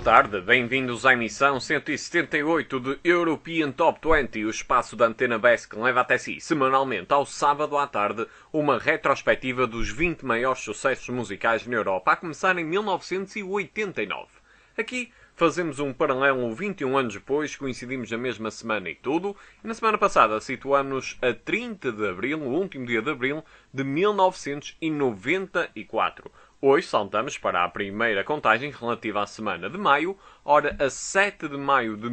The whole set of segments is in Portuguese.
tarde, bem-vindos à emissão 178 de European Top 20, o espaço da Antena BES que leva até si, semanalmente, ao sábado à tarde, uma retrospectiva dos 20 maiores sucessos musicais na Europa, a começar em 1989. Aqui fazemos um paralelo 21 anos depois, coincidimos na mesma semana e tudo, e na semana passada situamos a 30 de Abril, o último dia de Abril, de 1994. Hoje saltamos para a primeira contagem relativa à semana de maio. Ora, a 7 de maio de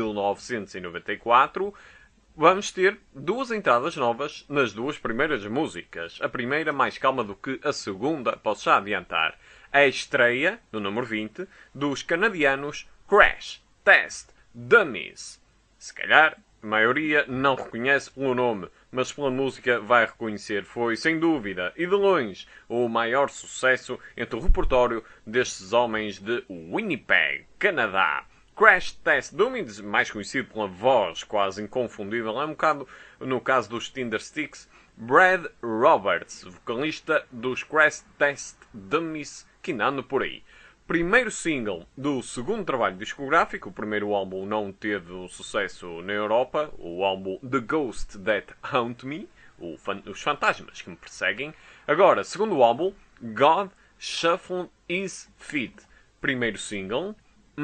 1994, vamos ter duas entradas novas nas duas primeiras músicas. A primeira mais calma do que a segunda, posso já adiantar. A estreia, no número 20, dos canadianos Crash Test Dummies. Se calhar, a maioria não reconhece pelo nome, mas pela música vai reconhecer. Foi, sem dúvida, e de longe, o maior sucesso entre o repertório destes homens de Winnipeg, Canadá. Crash Test Dummies, mais conhecido pela voz quase inconfundível, é um bocado, no caso dos Tindersticks, Brad Roberts, vocalista dos Crash Test Dummies, que ainda anda por aí. Primeiro single do segundo trabalho discográfico. O primeiro álbum não teve um sucesso na Europa. O álbum The Ghost That Haunt Me, os fantasmas que me perseguem. Agora, segundo álbum, God Shuffled His Feet. Primeiro single,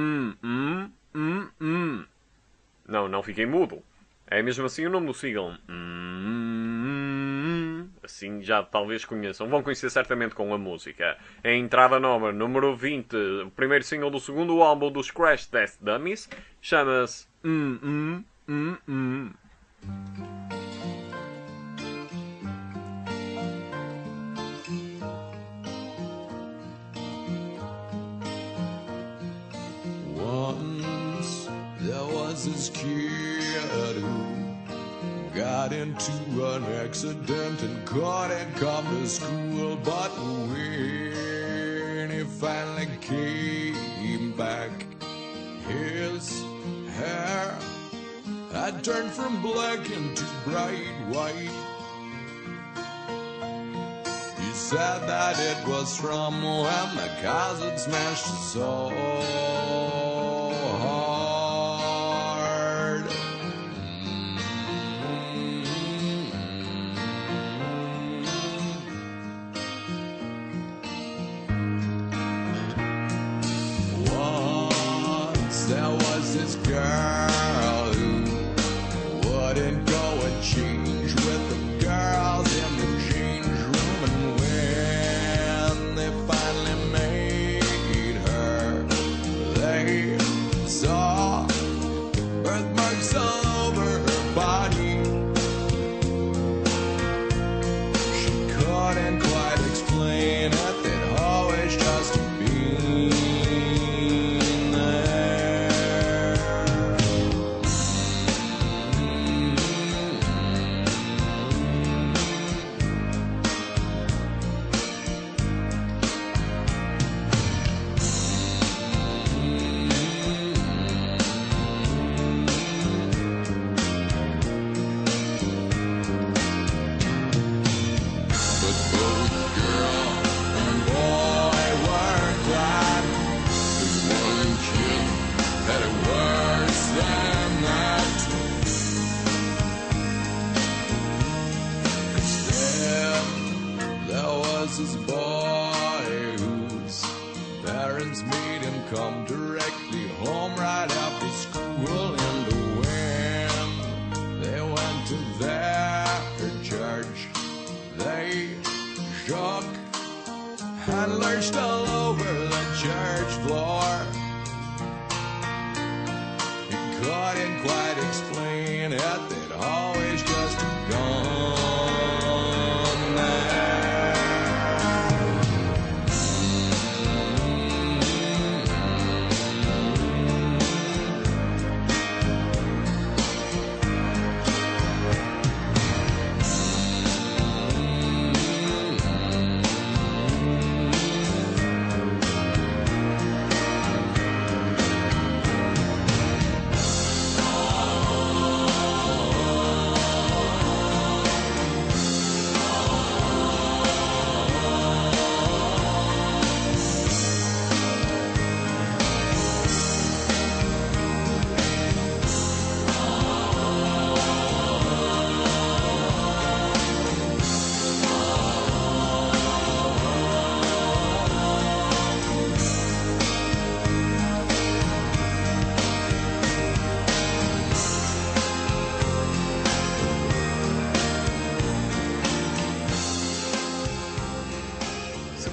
Não fiquei mudo. É mesmo assim o nome do single. Assim já talvez conheçam. Vão conhecer certamente com a música. A entrada nova, número 20, o primeiro single do segundo álbum dos Crash Test Dummies, chama-se Once there was this kid who got into an accident and couldn't come to school. But when he finally came back, his hair had turned from black into bright white. He said that it was from when the cars had smashed his soul hard. Once there was this girl who wouldn't go and change with the girls in the change room, and when they finally made her,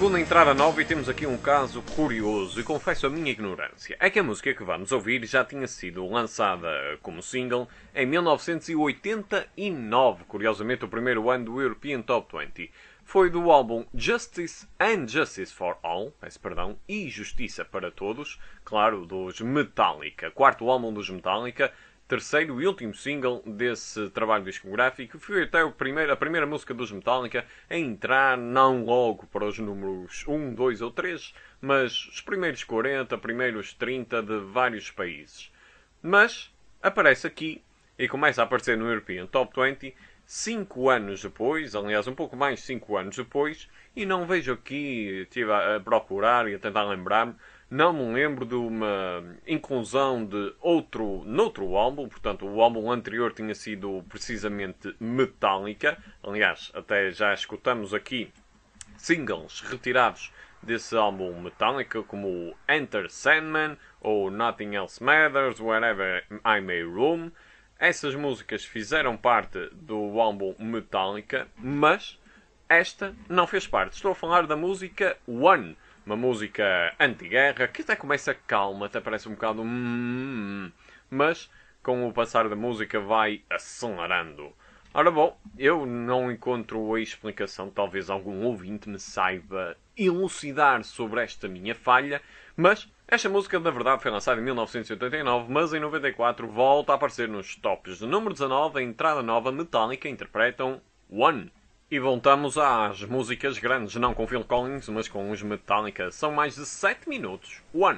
segunda entrada nova e temos aqui um caso curioso e confesso a minha ignorância. É que a música que vamos ouvir já tinha sido lançada como single em 1989, curiosamente o primeiro ano do European Top 20. Foi do álbum Justice and Justice for All, peço perdão, e Justiça para Todos, claro, dos Metallica, quarto álbum dos Metallica, terceiro e último single desse trabalho discográfico. Foi até a primeira música dos Metallica a entrar, não logo para os números 1, 2 ou 3, mas os primeiros 40, primeiros 30 de vários países. Mas aparece aqui e começa a aparecer no European Top 20 5 anos depois, aliás um pouco mais de 5 anos depois, e não vejo aqui, estive a procurar e a tentar lembrar-me, não me lembro de uma inclusão de noutro álbum, portanto o álbum anterior tinha sido precisamente Metallica, aliás até já escutamos aqui singles retirados desse álbum Metallica, como o Enter Sandman ou Nothing Else Matters, Wherever I May Roam. Essas músicas fizeram parte do álbum Metallica, mas esta não fez parte. Estou a falar da música One, uma música anti-guerra que até começa calma, até parece um bocado mas com o passar da música vai acelerando. Ora bom, eu não encontro a explicação, talvez algum ouvinte me saiba elucidar sobre esta minha falha, mas esta música na verdade foi lançada em 1989, mas em 94 volta a aparecer nos tops de número 19, a entrada nova Metallica interpretam One. E voltamos às músicas grandes, não com Phil Collins, mas com os Metallica. São mais de 7 minutos. One.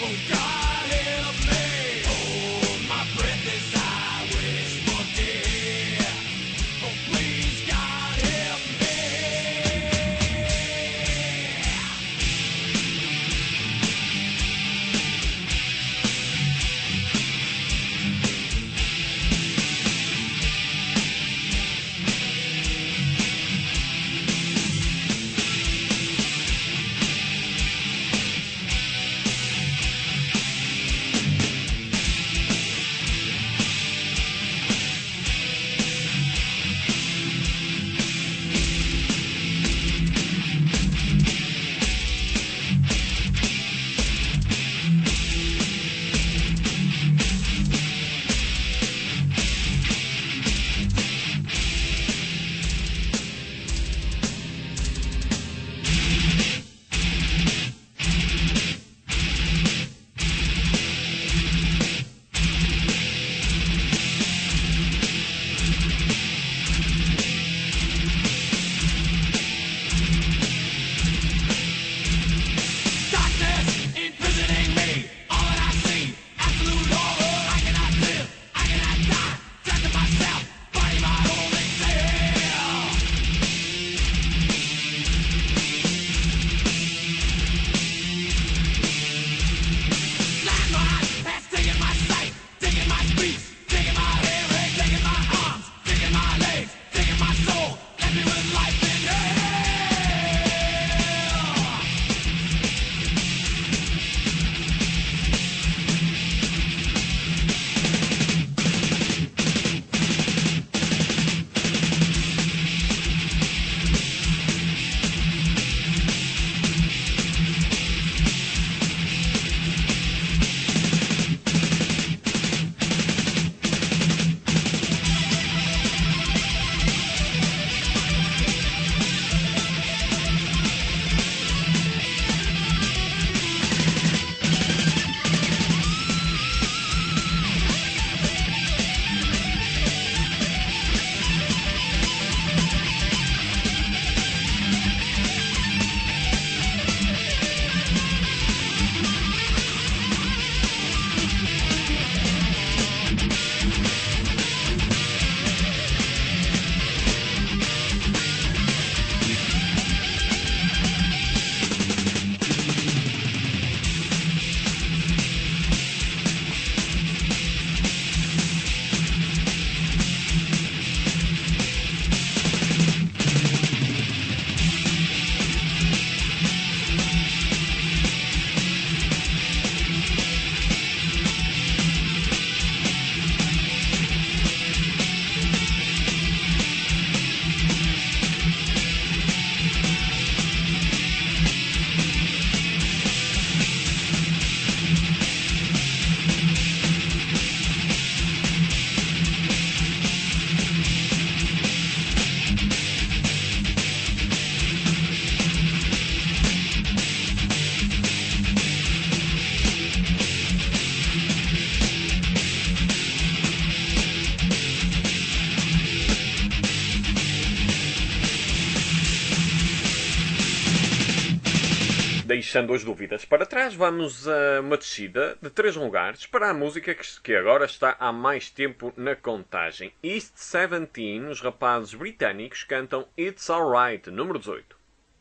Deixando as dúvidas para trás, vamos a uma descida de 3 lugares para a música que agora está há mais tempo na contagem. East 17, os rapazes britânicos cantam It's Alright, número 18.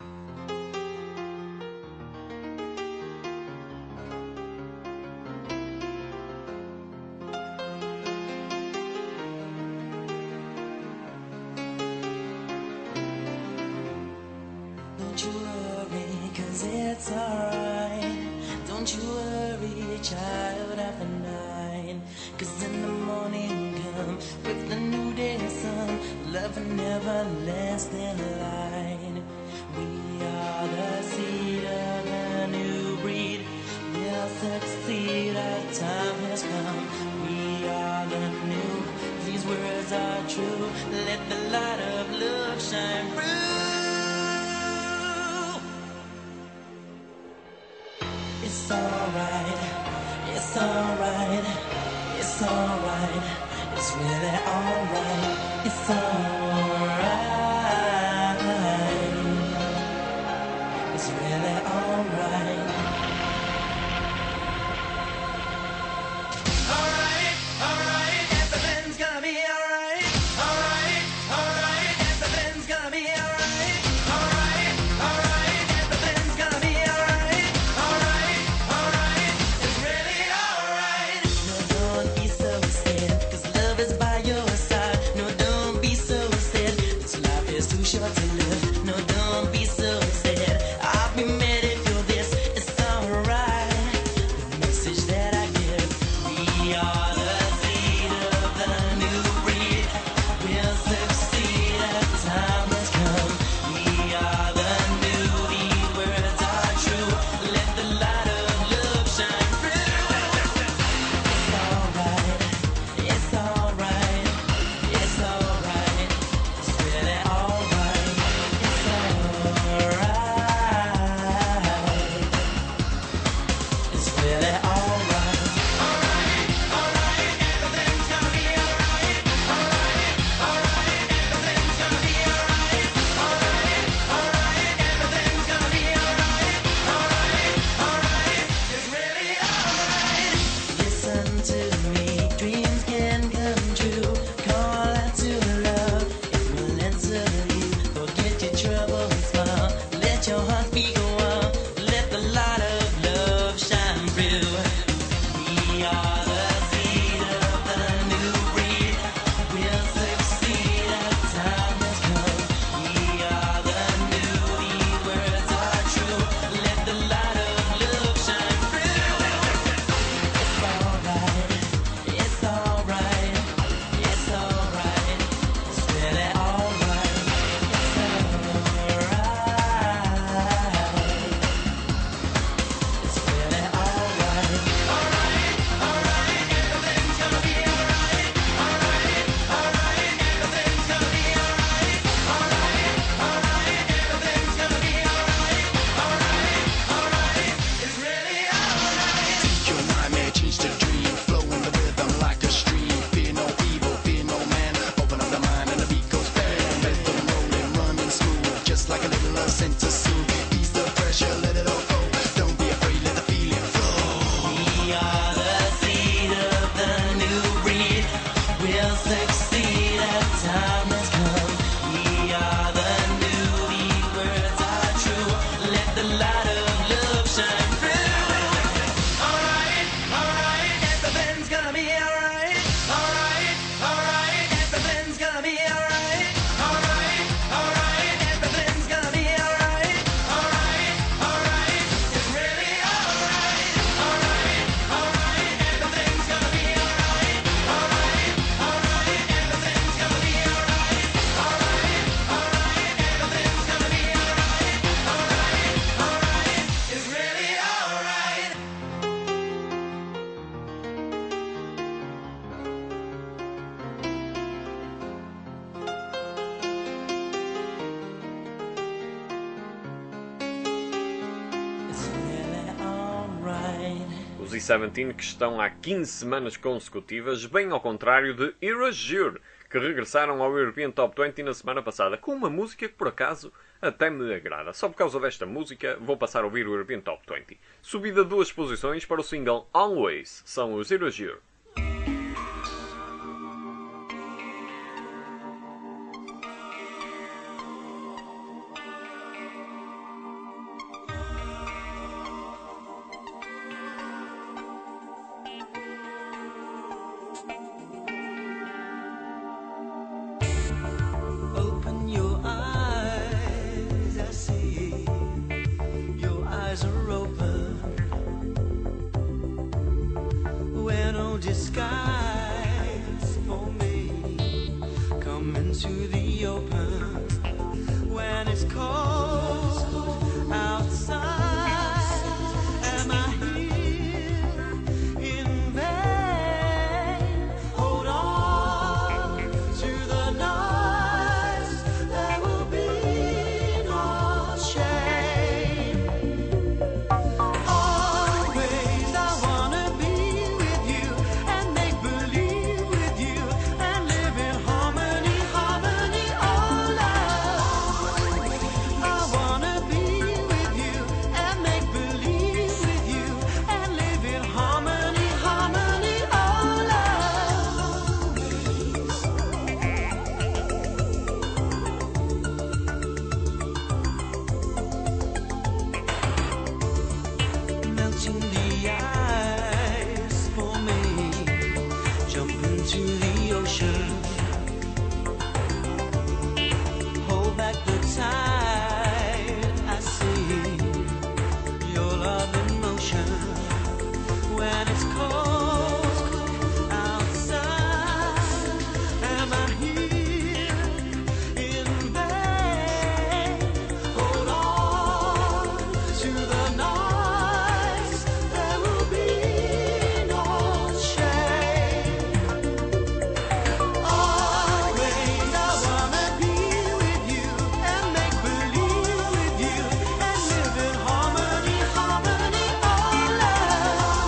It's alright, don't you worry, child of the night. 'Cause in the morning come with the new day sun, love and everlasting light. We are the seed of a new breed, we'll succeed, our time has come. We are the new, these words are true, let the light of love shine through. It's alright, it's alright, it's alright, it's really alright, it's alright, it's really alright. really alright. Listen to me, dreams can come true. Call out to love, it will answer you. Forget your trouble and smile. Let your heart beat go on. Let the light of love shine through. We are the seed of the new breed. We'll succeed as time has come. We are the new, these words are true. Let the light of love shine through. It's alright, it's alright, it's alright. It's really alright, it's alright. It's really alright. Your nightmare changed to dream, flow in the rhythm like a stream. Fear no evil, fear no man. Open up the mind and the beat goes bang. Rhythm rolling, running smooth, just like a little love sent to soothe. Ease the pressure, let it all go. Don't be afraid, let the feeling flow. We are the seed of the new breed. We'll succeed as time has come. We are the new, these words are true. Let the light of love shine through. Alright, alright, everything's gonna be alright. Alright, alright, everything's gonna be alright. Alright, alright, everything's gonna be alright. Alright, alright, it's really alright. Alright, alright, everything's gonna be alright. Alright, alright, everything's gonna be alright. Alright, alright, everything's gonna be alright. Alright, alright, it's really alright. It's really alright. Os E17 que estão há 15 semanas consecutivas, bem ao contrário de Erasure, que regressaram ao European Top 20 na semana passada, com uma música que por acaso até me agrada. Só por causa desta música vou passar a ouvir o European Top 20. Subida 2 posições para o single Always, são os Erasure. Open your eyes, I see. Your eyes are open. Wear no disguise for me. Come into the open. When it's cold outside, am I here in vain? Hold on to the nights. There will be no shame. Always I wanna be with you and make believe with you and live in harmony, harmony, oh love. I wanna be with you and make believe with you and live in harmony, harmony, oh love. Melting the ice for me. Jump into the ocean. Hold back the tide. I see your love in motion. When it's cold outside, am I here in vain? Hold on to the nights. There will be no shame. Always I wanna be with you and make believe with you and live in harmony, harmony, oh love.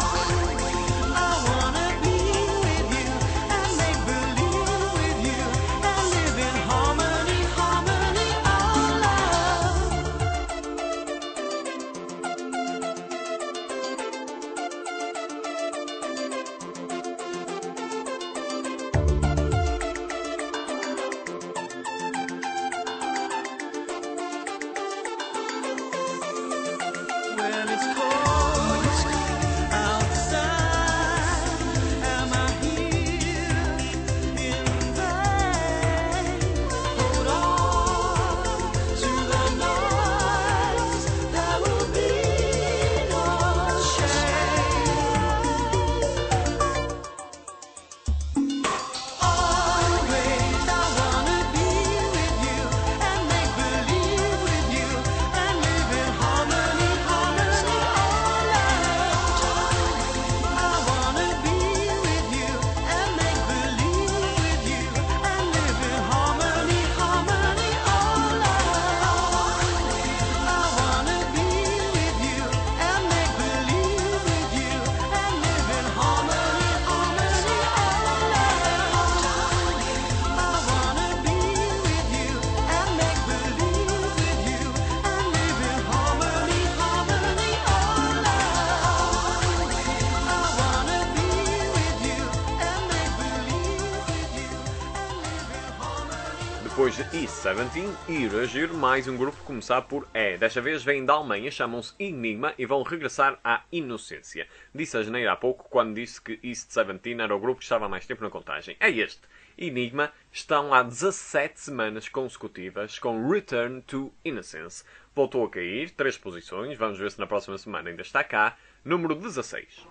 Depois de East 17, ir agir mais um grupo começar por E. Desta vez vêm da Alemanha, chamam-se Enigma e vão regressar à inocência. Disse a Janeiro há pouco quando disse que East 17 era o grupo que estava há mais tempo na contagem. É este. Enigma estão há 17 semanas consecutivas com Return to Innocence. Voltou a cair, 3 posições, vamos ver se na próxima semana ainda está cá. Número 16.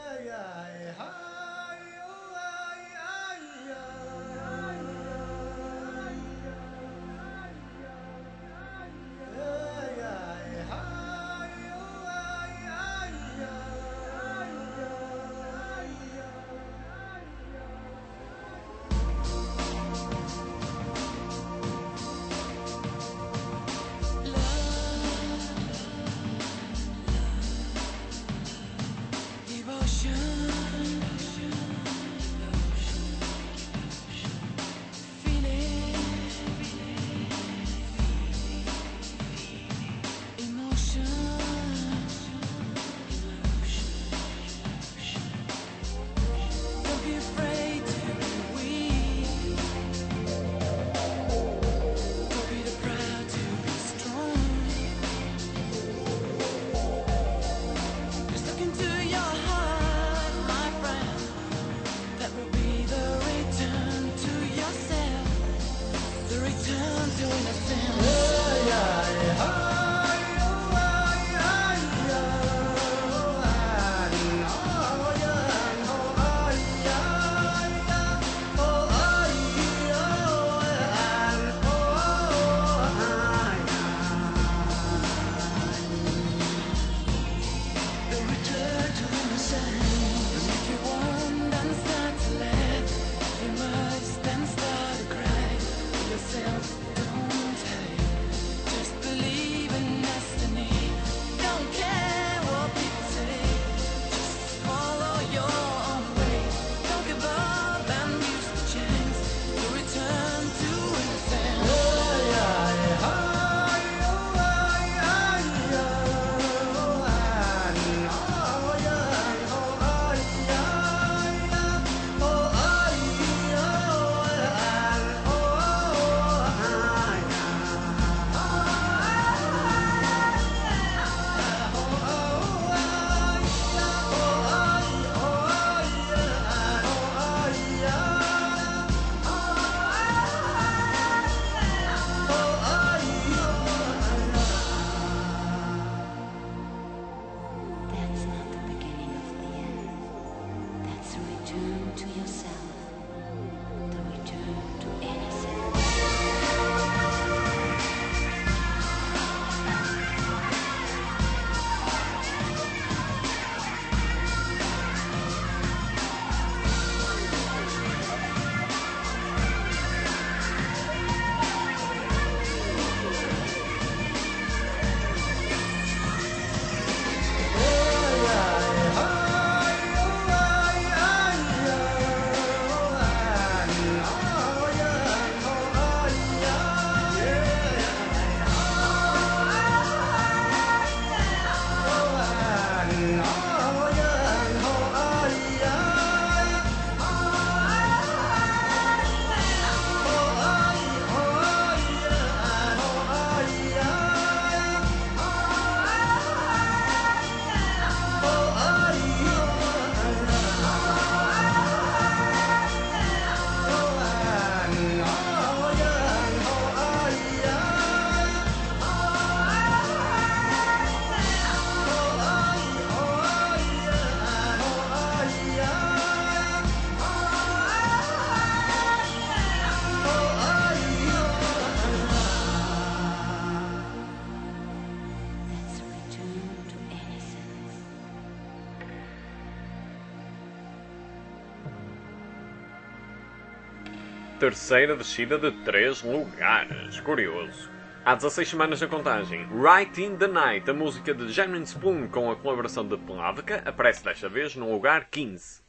Terceira descida de 3 lugares. Curioso. Há 16 semanas na contagem, Right in the Night, a música de Genuine Spoon com a colaboração de Plavka, aparece desta vez no lugar 15.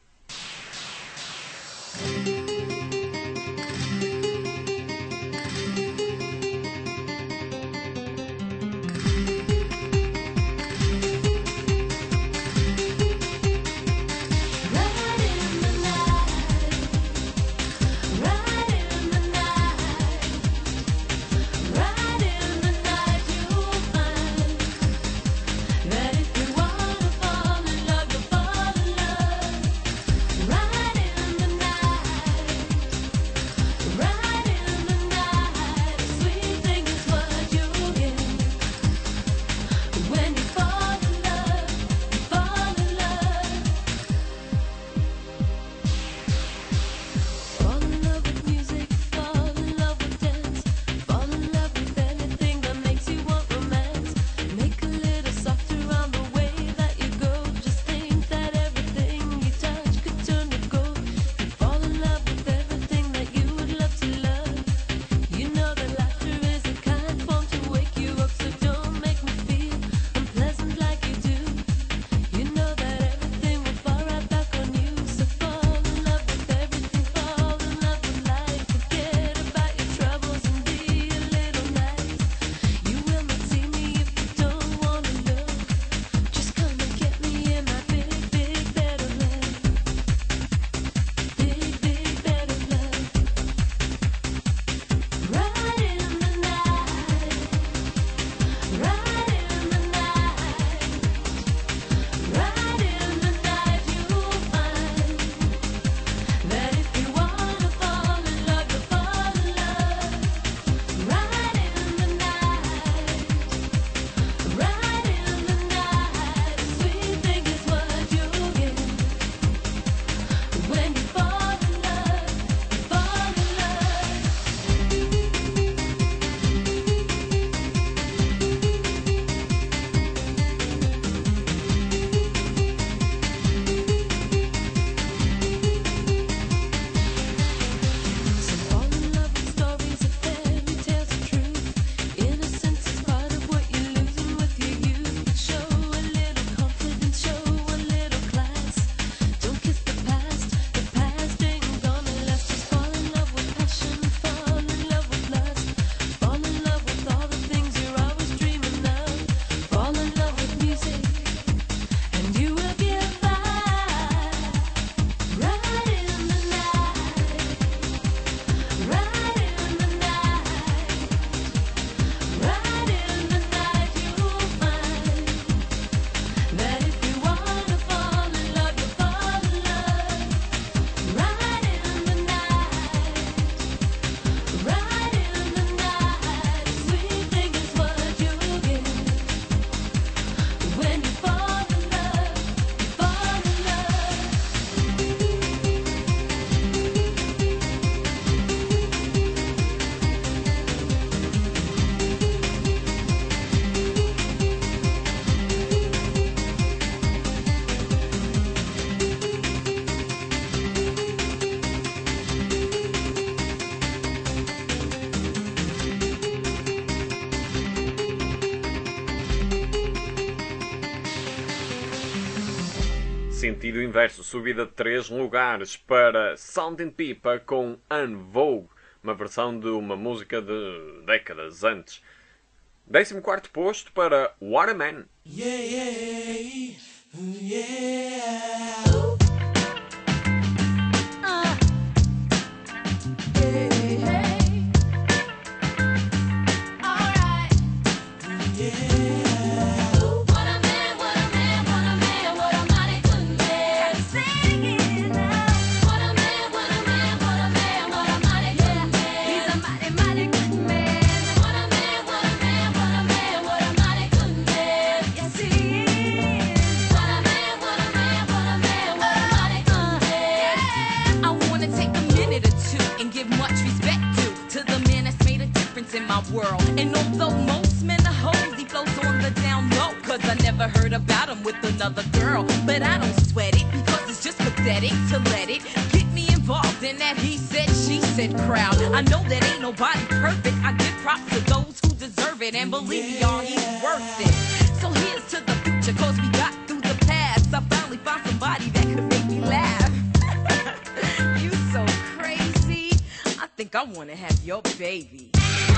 sentido inverso, subida de 3 lugares para Sounding Pipa com En Vogue, uma versão de uma música de décadas antes. 14º posto para What a Man. In my world, and although most men are hoes, he flows on the down low, cause I never heard about him with another girl. But I don't sweat it, because it's just pathetic to let it get me involved in that he said, she said crowd. I know that ain't nobody perfect, I give props to those who deserve it, and believe me, y'all, he's worth it. So here's to the future, cause we got through the past. I finally found somebody that could make me laugh. You so crazy, I think I wanna have your baby.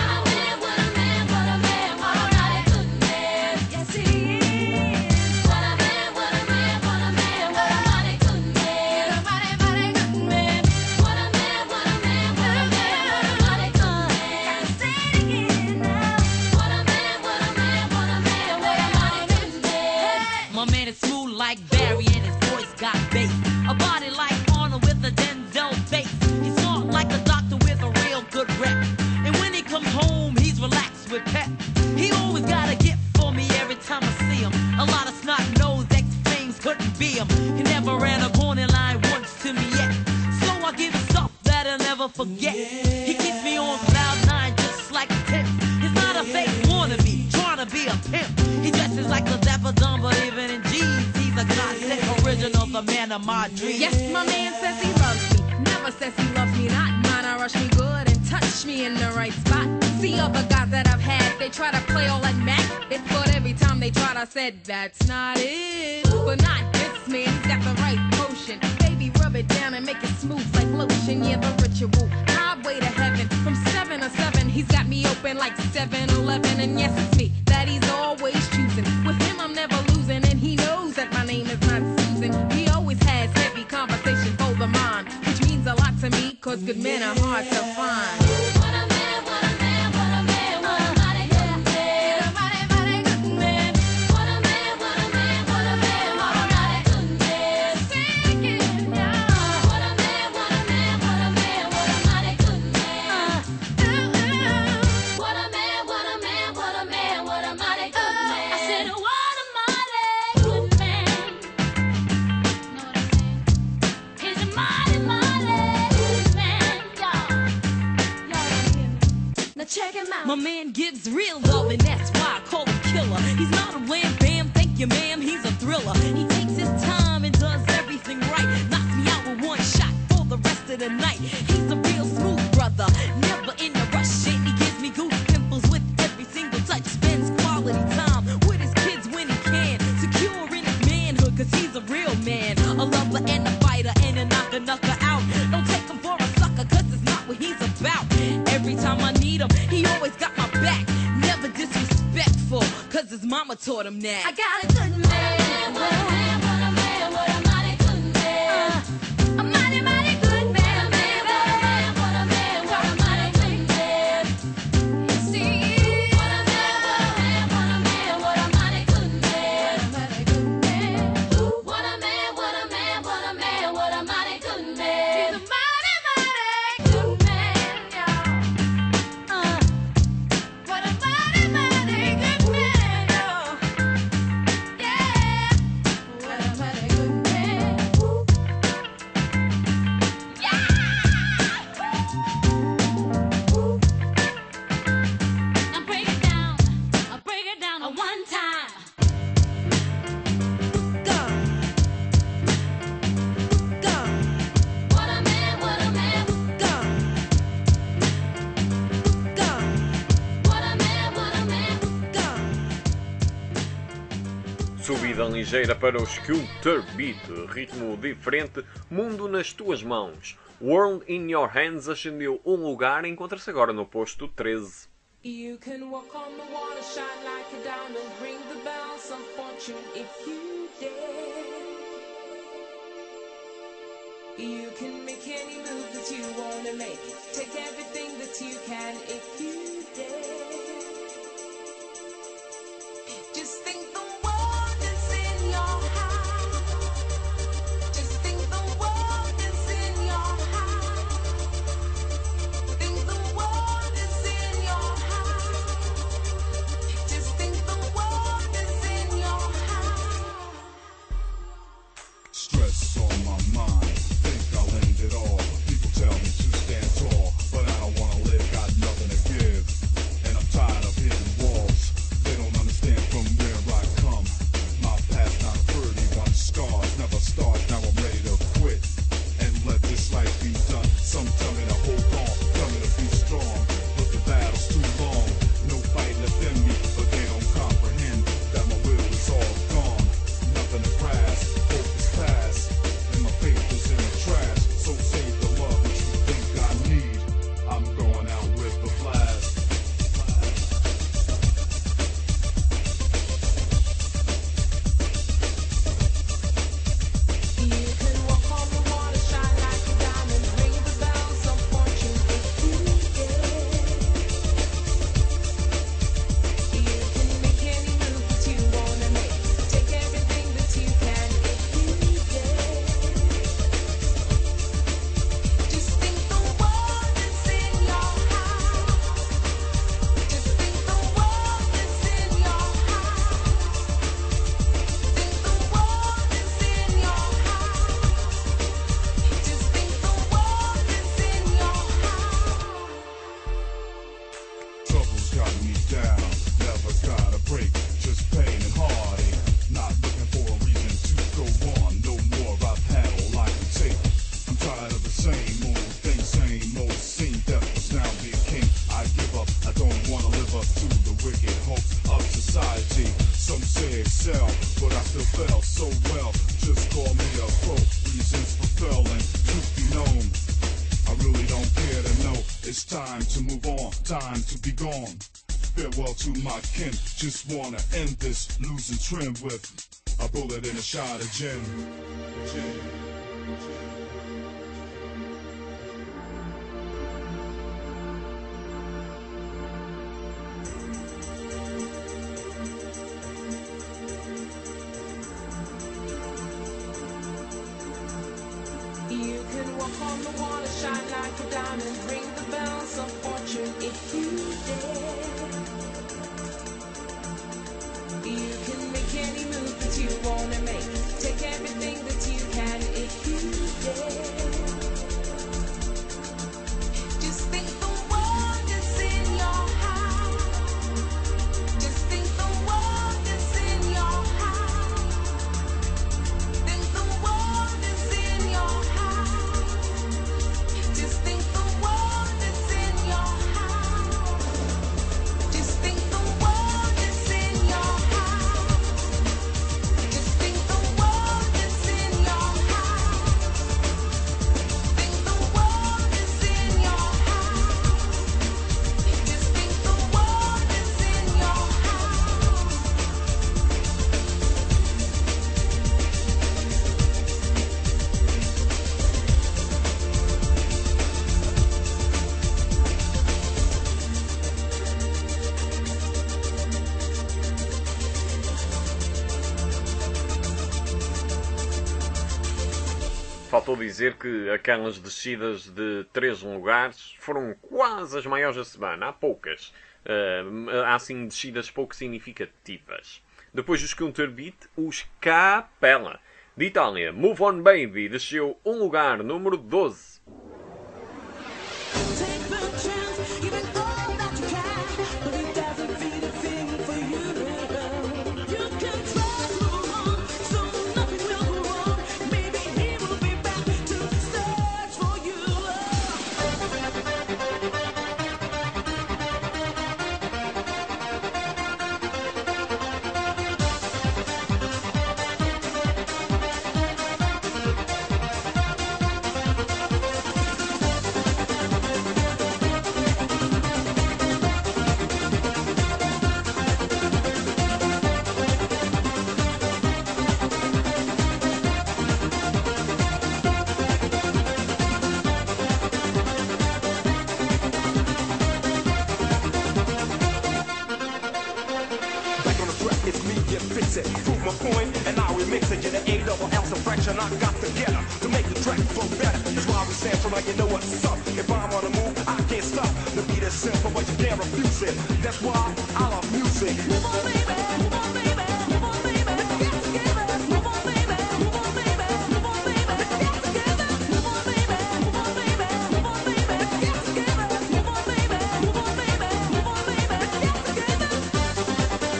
Like Barry and his voice got bass. A body like Arnold with a Denzel face. He's smart like a doctor with a real good rep. And when he comes home, he's relaxed with pep. He always got a gift for me every time I see him. A lot of snot-nosed ex-flames couldn't be him. He never ran a corner line once to me yet. So I give him stuff that I'll never forget. He keeps me on cloud 9 just like a tip. He's not a fake wannabe, trying to be a pimp. He dresses like a dapper dumb, but even in jeans, he's a classic original, the man of my dreams. Yes, my man says he loves me. Never says he loves me not. Mine, I rush me good and touch me in the right spot. See other guys that I've had, they try to play all that Mac. It's but every time they tried, I said, that's not it. But not this man, he's got the right potion. Baby, rub it down and make it smooth like lotion. Yeah, the ritual, highway to heaven. From 7 to 7, he's got me open like 7-Eleven. And yes, it's me that he's always choosing. With him, I'm never losing, and he knows that my name is not Susan. He always has heavy conversation for the mind, which means a lot to me, cause good men are hard to find. What a man, what a man, what a man, what a mighty good man. Mighty, mighty good man. What a man, what a man, what a man, what a mighty good man. Sing it now. What a man, what a man, what a man, what a mighty good man. What a man, what a man, what a man, what a mighty good man. I said, what a mighty good man. Know what I'm saying? He's a mighty, mighty good man, y'all. Y'all hear me? Now check him out. My man gives real love, and that's why I call him killer. He's not a wham bam, thank you ma'am, he's a thriller. He takes his time and does everything right. Knocks me out with one shot for the rest of the night. He's a real smooth brother, never in a rush shit. He gives me goose pimples with every single touch. Spends quality time with his kids when he can. Secure in his manhood, cause he's a real man. A lover and a fighter and a knocker out. Don't take him for a sucker, cause it's not what he's about. Every time I need him, he always got my back. Never disrespectful, cause his mama taught him that. I got a good man. What a man, what a man, what a mighty good man. A mighty, mighty good man. What a man, what a man, what a mighty good man. You see, what a man, what a man, what a mighty good man. What a man, what a man, what a man, what a mighty good man. He's a mighty, mighty good man, y'all. What a mighty, mighty good man, y'all. Yeah. ligeira para os Counter Beat, ritmo diferente, mundo nas tuas mãos. World in Your Hands ascendeu um lugar e encontra-se agora no posto 13. You can walk on the water, shine like a diamond, ring the bells of fortune if you dare. You can make any move that you wanna make, take everything that you can if you dare. Just think the world is in your hand. Just think the world is in your hand. Think the world is in your hand. Just think the world is in your hand. Stress on my mind, think I'll end it all. People tell me to stand tall, but I don't wanna live, got nothing to give. And I'm tired of hitting walls. They don't understand from where I come. My past not pretty, one scars, never start, now I'm ready to quit. And let this life be done. Some tell me to hold on, tell me to be strong. But the battle's too long, no fight left in me. But they don't comprehend that my will is all gone. Nothing to grasp, hope is past. And my faith is in the trash. So save the love that you think I need. I'm going out with the blast. You can walk on the water, shine like a diamond, ring the bells of fortune if you dare. You can make any move that you wanna make, take everything that you can if you dare. Just think the world is in your hand. Just think the world is in your hand. Think the world is in your hand. Just think the world is in your hand. Trouble's got me down, never got a break, just pain and heartache. Not looking for a reason to go on, no more I've had all I can take. I'm tired of the same old thing, same old scene. Death must now be a king. I give up, I don't wanna live up to the wicked hopes of society. Some say excel, but I still fell so well. Just call me a pro, reasons for failing, truth be known. I really don't care to know. It's time to move on, time to be gone. Farewell to my kin. Just wanna end this losing trend with a bullet and a shot of gin. You can walk on the water, shine like a diamond, ring the bells of fortune if you dare. You can make any move that you wanna make, take everything that you can if you dare. Just think the world is in your hand. Just think the world is in your hand. Think the world is in your hand. Just think the world is in your hand. Just think the world is in your hand. Just think the world is in your hand. Think the world is in your hand. Just think the world is in your hand. Faltou dizer que aquelas descidas de 3 lugares foram quase as maiores da semana. Há poucas. Há assim descidas pouco significativas. Depois dos Counter Beat, os Capella. De Itália, Move On Baby desceu um lugar, número 12. Take the chance, give it all that you can, but it doesn't mean a thing for you. You can try to move on, so nothing will go wrong. Maybe he will be back to search for you. on point, and now we mix it in the A-double-L fraction. I got together to make the track flow better. That's why we stand from like you know what's up. If I'm on the move, I can't stop. The beat is simple, but you can't refuse it. That's why I love music. Move on, baby. Move on, baby. Move on, baby. Let's get together. Move on, baby. Move on, baby. Move on, baby. Let's get together. Move on, baby. Move on, baby. Move on, baby. Let's get together. Move on, baby. Move on, baby. Move on, baby. Let's get together.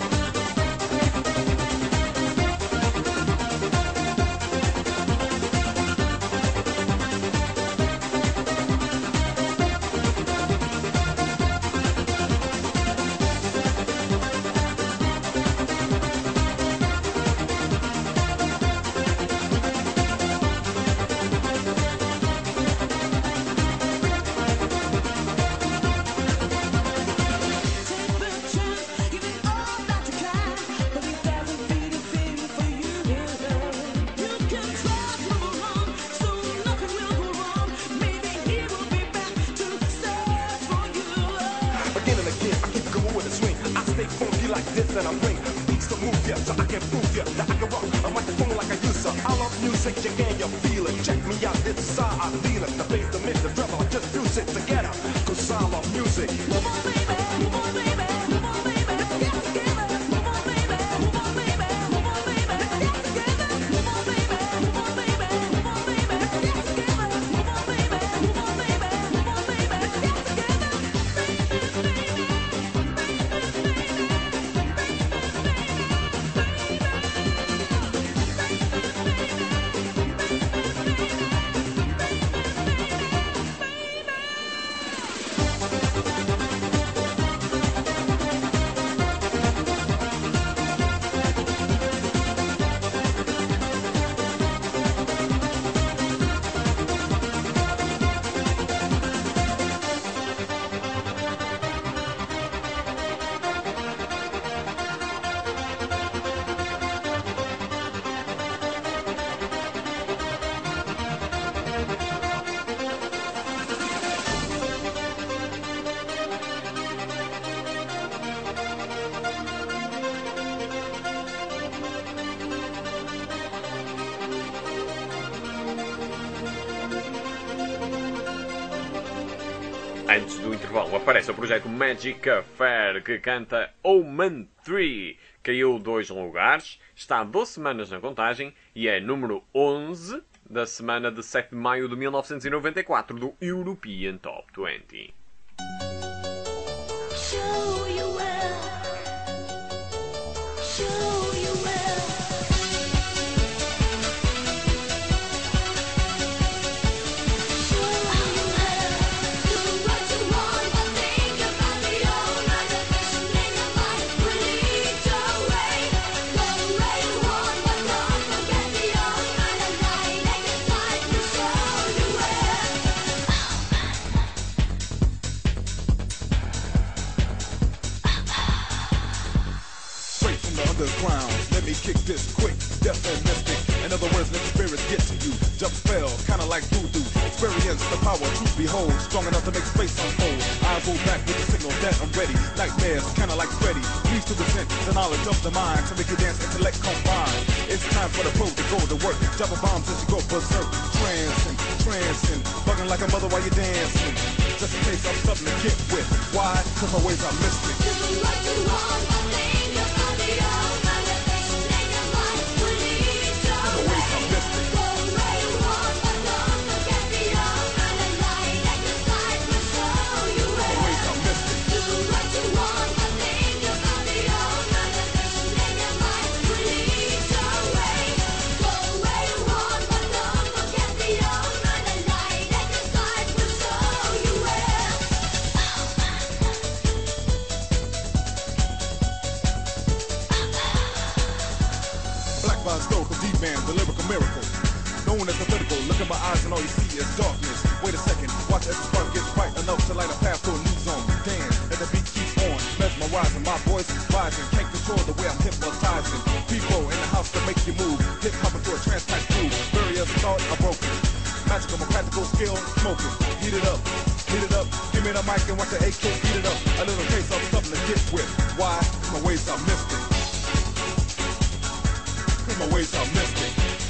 Take the chance, give it all that you can. But if there's a feeling for you, you can try to move on, so nothing will go wrong. Maybe he will be back to search for you. Again and again, I keep going with the swing. I stay funky like this and I bring beats to move ya, so I can prove ya that I can rock a microphone like I used to. I love music, you can you feel it. Check me out, this is how I feel it. The bass, the mix, the treble, I just fuse it together. Cause I love music. Move on, baby. Move on, baby. Move on, baby. Let's get together. Move on, baby. Move on, baby. Move on, baby. Let's get together. Move on, baby. Move on, baby. Move on, baby. Let's get together. Move on, baby. Move on, baby. Move on, baby. Let's get together. Antes do intervalo aparece o projeto Magic Affair, que canta Omen 3. Caiu 2 lugares, está 12 semanas na contagem e é número 11 da semana de 7 de maio de 1994 do European Top 20. Show you well. Show you well. Show you well. Do what you want, but think about the old reservation in your mind. Will lead your way. Go where you want, but don't forget the old kind of night. Take the time to show you well. Straight from the underground, let me kick this quick, deaf and mystic. In other words, let the spirits get to you. Jump spell, kinda like voodoo. Experience the power, truth behold, strong enough to make space unfold. I go back with the signal that I'm ready. Nightmares, kinda like Freddy. Please to present the knowledge of the mind to make you dance, intellect combine. It's time for the pro to go to work. Drop a bomb since you go berserk. Trancing, bugging like a mother while you're dancing. Just in case I'm something to get with. Why? Cause my ways are mystic. Do what you want, but think about the old reservation in your mind. Will lead your My ways way. are mystic. Go where you want, but don't forget the old kind of night. Take the time to show you My well. ways are mystic. Do what you want, but think about the old reservation in your mind. Will lead your way. Go where you want, but don't forget the old kind of night. Take the time to show you well. Black Bond stole from D-Man, the lyrical miracle. Known as the political, look in my eyes and all you see is darkness. Wait a second, watch as the spark gets bright enough to light a path to a new zone. Dance, as the beat keeps on, mesmerizing, my voice is rising. Can't control the way I'm hypnotizing. People in the house to make you move, hip hop into a trance-type groove. Barriers thought are broken. Magical, my practical skill, smoking. Heat it up, give me the mic and watch the AK beat it up. A little taste of something to get with. Why? My ways are mystic. 'Cause my ways are mystic.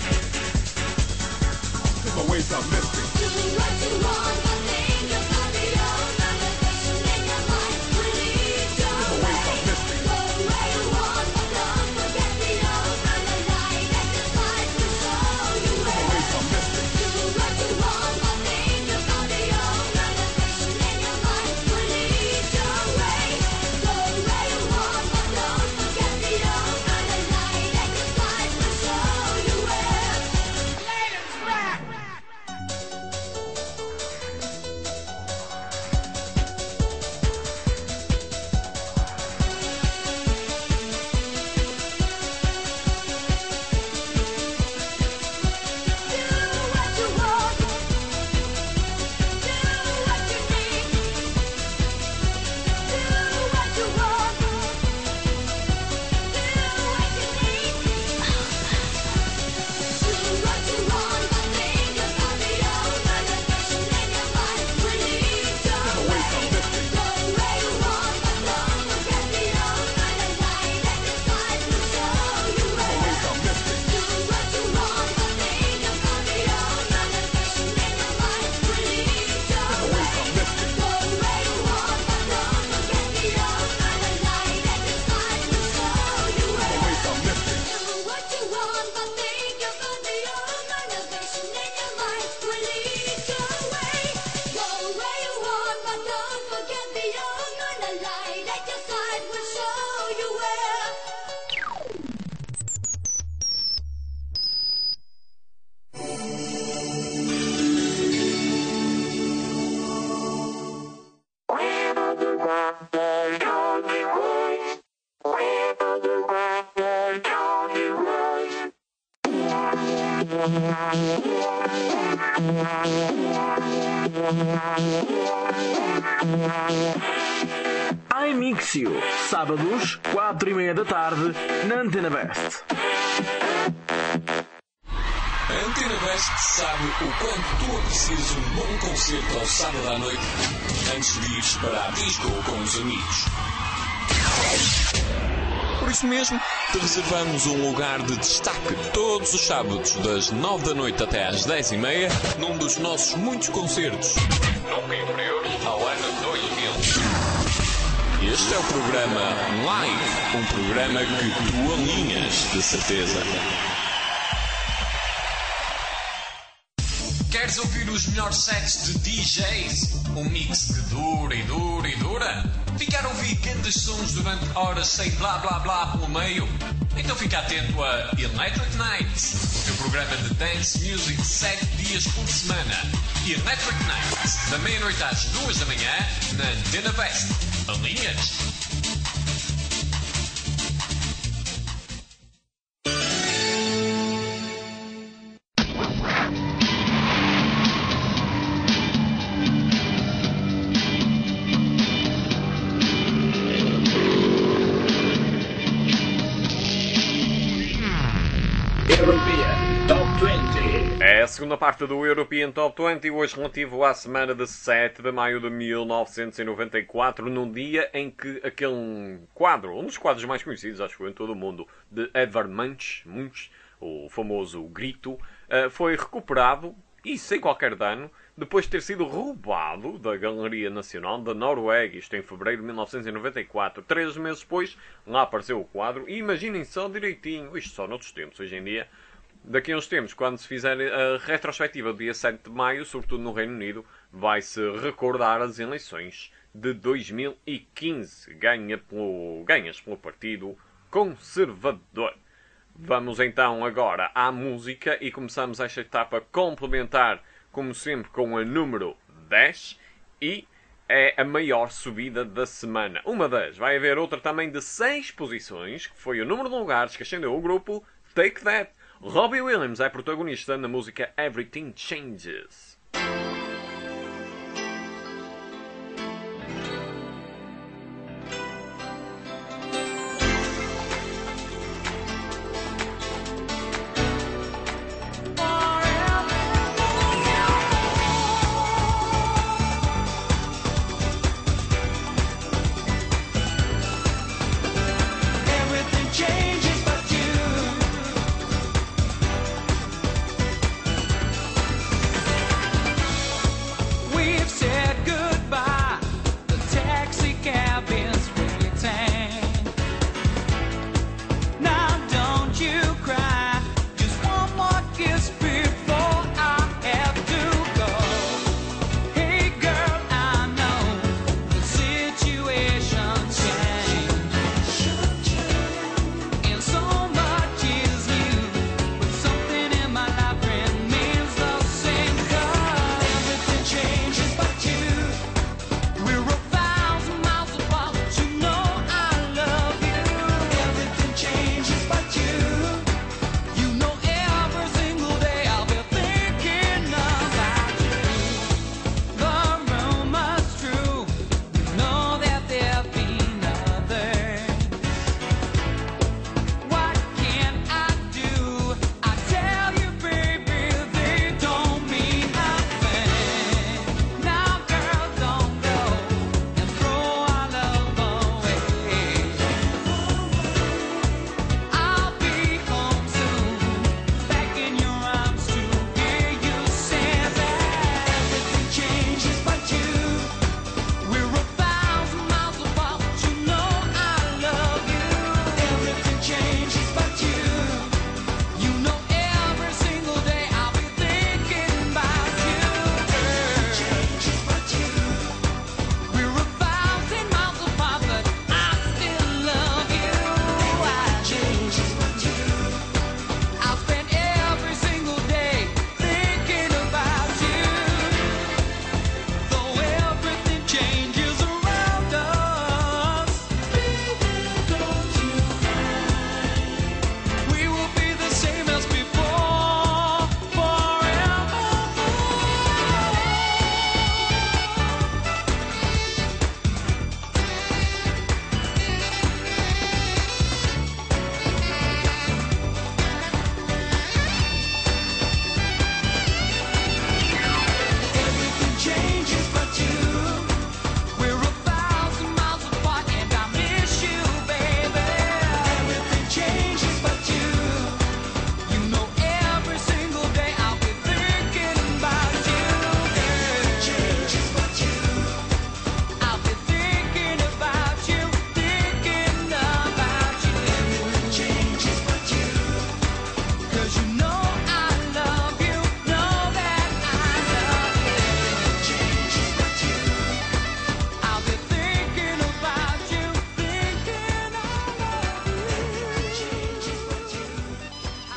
'Cause my ways are mystic. Do what you want, but think you're gonna be your motivation in your mind will lead your My ways are way. mystic. Go where you want, but don't forget the overnight light that your life will show you My where. ways are mystic. Do what you want, but think you're gonna be your motivation in your mind will lead your way. Go where you want, but don't forget the overnight light that your life will show you where. Latest rap. Do what you want. Do what you need. Do what you want. Do what you need. Do what you want, but think you're gonna be your motivation in your mind will lead your way. Go where you want, but don't forget the overnight light that your life will show you My where. ways are mystic. Do what you want, but think you're gonna be your motivation in your mind will lead your My way. ways are mystic. Go where you want, but don't forget the overnight light that your life will show you My where. ways are mystic. Do what you want, but think you're gonna be your motivation in your mind will lead your way. Go where you want, but don't forget the overnight light that your life will show you where. iMixio, sábados, 4:30 da tarde, na Antena Best. A Antena Best sabe o quanto tu aprecias um bom concerto ao sábado à noite antes de ires para a disco com os amigos. Por isso mesmo, te reservamos um lugar de destaque todos os sábados, das 9 da noite até às 10:30, num dos nossos muitos concertos, nunca inferiores ao ano 2000. Este é o programa Live, um programa que tu alinhas, de certeza. Queres ouvir os melhores sets de DJs? Um mix que dura e dura e dura? Ficar a ouvir grandes sons durante horas sem blá blá blá pelo meio? Então fica atento a Electric Nights, o teu programa de dance music 7 dias por semana. Electric Nights, da meia-noite às 2 da manhã, na Antena Best. Alinhas? European Top 20. É a segunda parte do European Top 20, hoje relativo à semana de 7 de maio de 1994, num dia em que aquele quadro, um dos quadros mais conhecidos, acho que em todo o mundo, de Edvard Munch, o famoso Grito, foi recuperado, e sem qualquer dano, depois de ter sido roubado da Galeria Nacional da Noruega, isto em fevereiro de 1994. 3 meses depois, lá apareceu o quadro, e imaginem só direitinho, isto só noutros tempos, hoje em dia, daqui a uns tempos, quando se fizer a retrospectiva do dia 7 de maio, sobretudo no Reino Unido, vai-se recordar as eleições de 2015, ganhas pelo Partido Conservador. Vamos então agora à música e começamos esta etapa complementar, como sempre, com a número 10 e é a maior subida da semana. Uma das, vai haver outra também de 6 posições, que foi o número de lugares que ascendeu o grupo Take That. Robbie Williams é protagonista na música Everything Changes. Everything changes but you.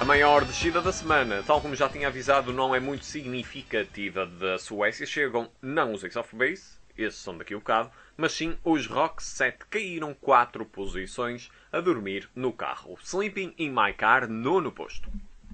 maior descida da semana, tal como já tinha avisado, não é muito significativa da Suécia. Chegam não os Ace of Base, esses são daqui a bocado, mas sim os Rock Set, caíram 4 posições a dormir no carro. Sleeping in My Car, nono posto.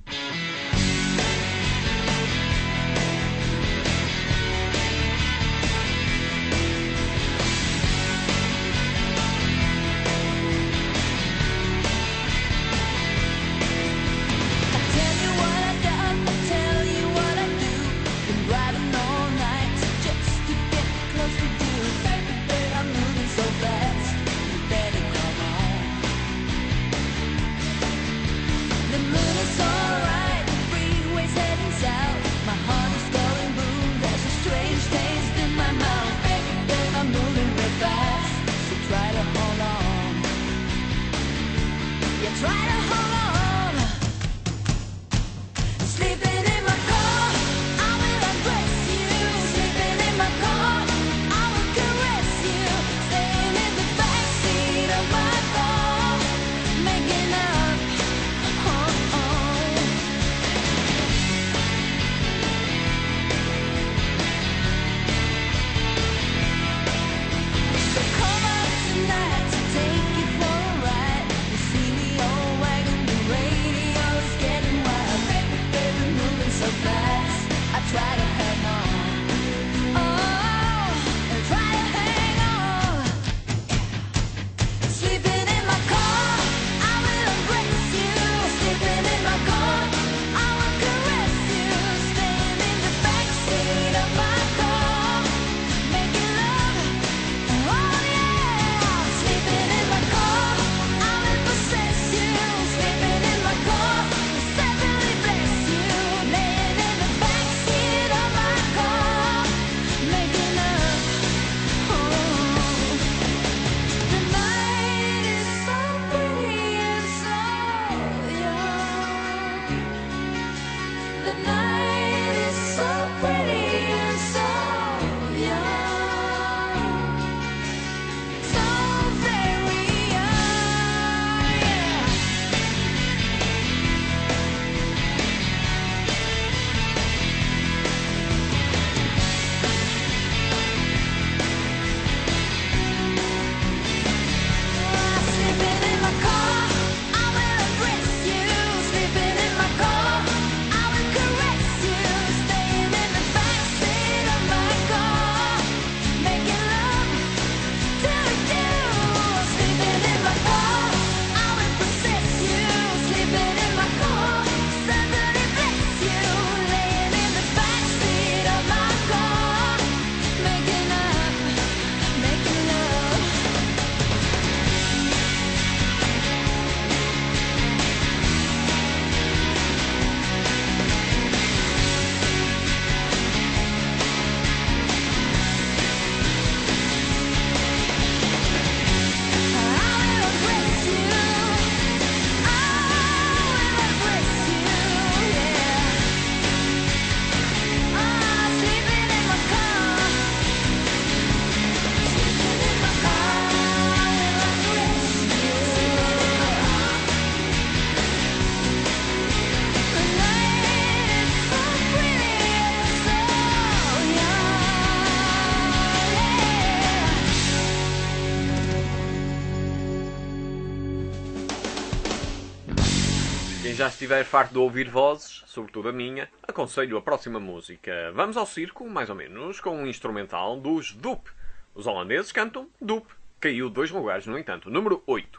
Quem já estiver farto de ouvir vozes, sobretudo a minha, aconselho a próxima música. Vamos ao circo, mais ou menos, com um instrumental dos Doop. Os holandeses cantam Doop. Caiu 2 lugares, no entanto. Número 8.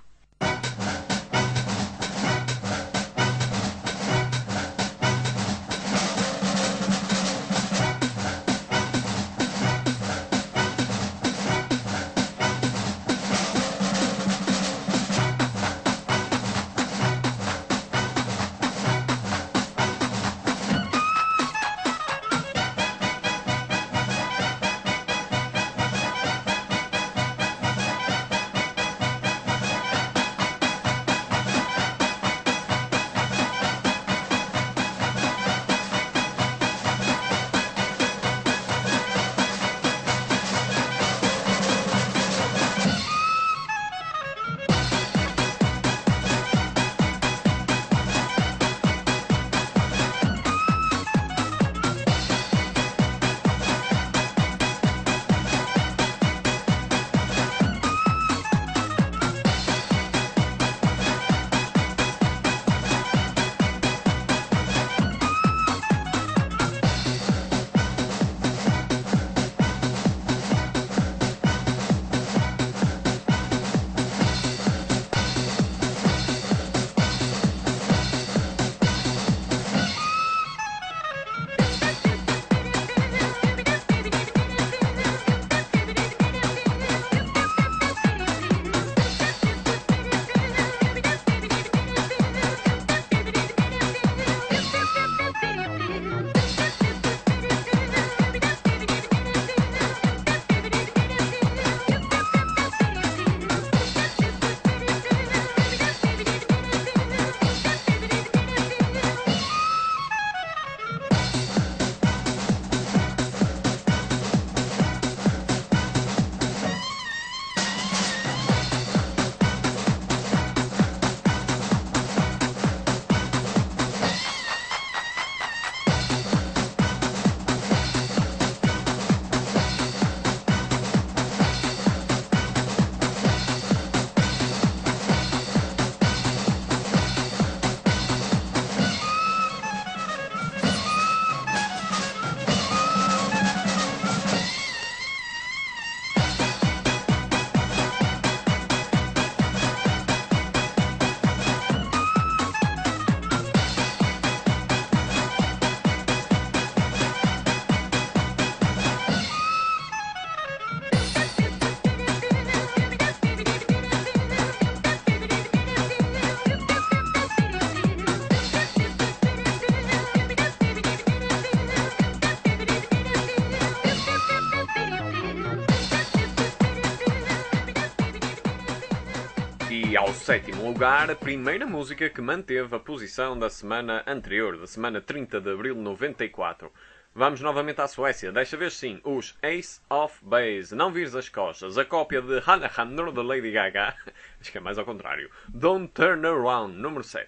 E ao sétimo lugar, a primeira música que manteve a posição da semana anterior, da semana 30 de abril de 94. Vamos novamente à Suécia, desta vez sim, os Ace of Base. Não vires as costas, a cópia de Alejandro da Lady Gaga, acho que é mais ao contrário. Don't Turn Around, número 7.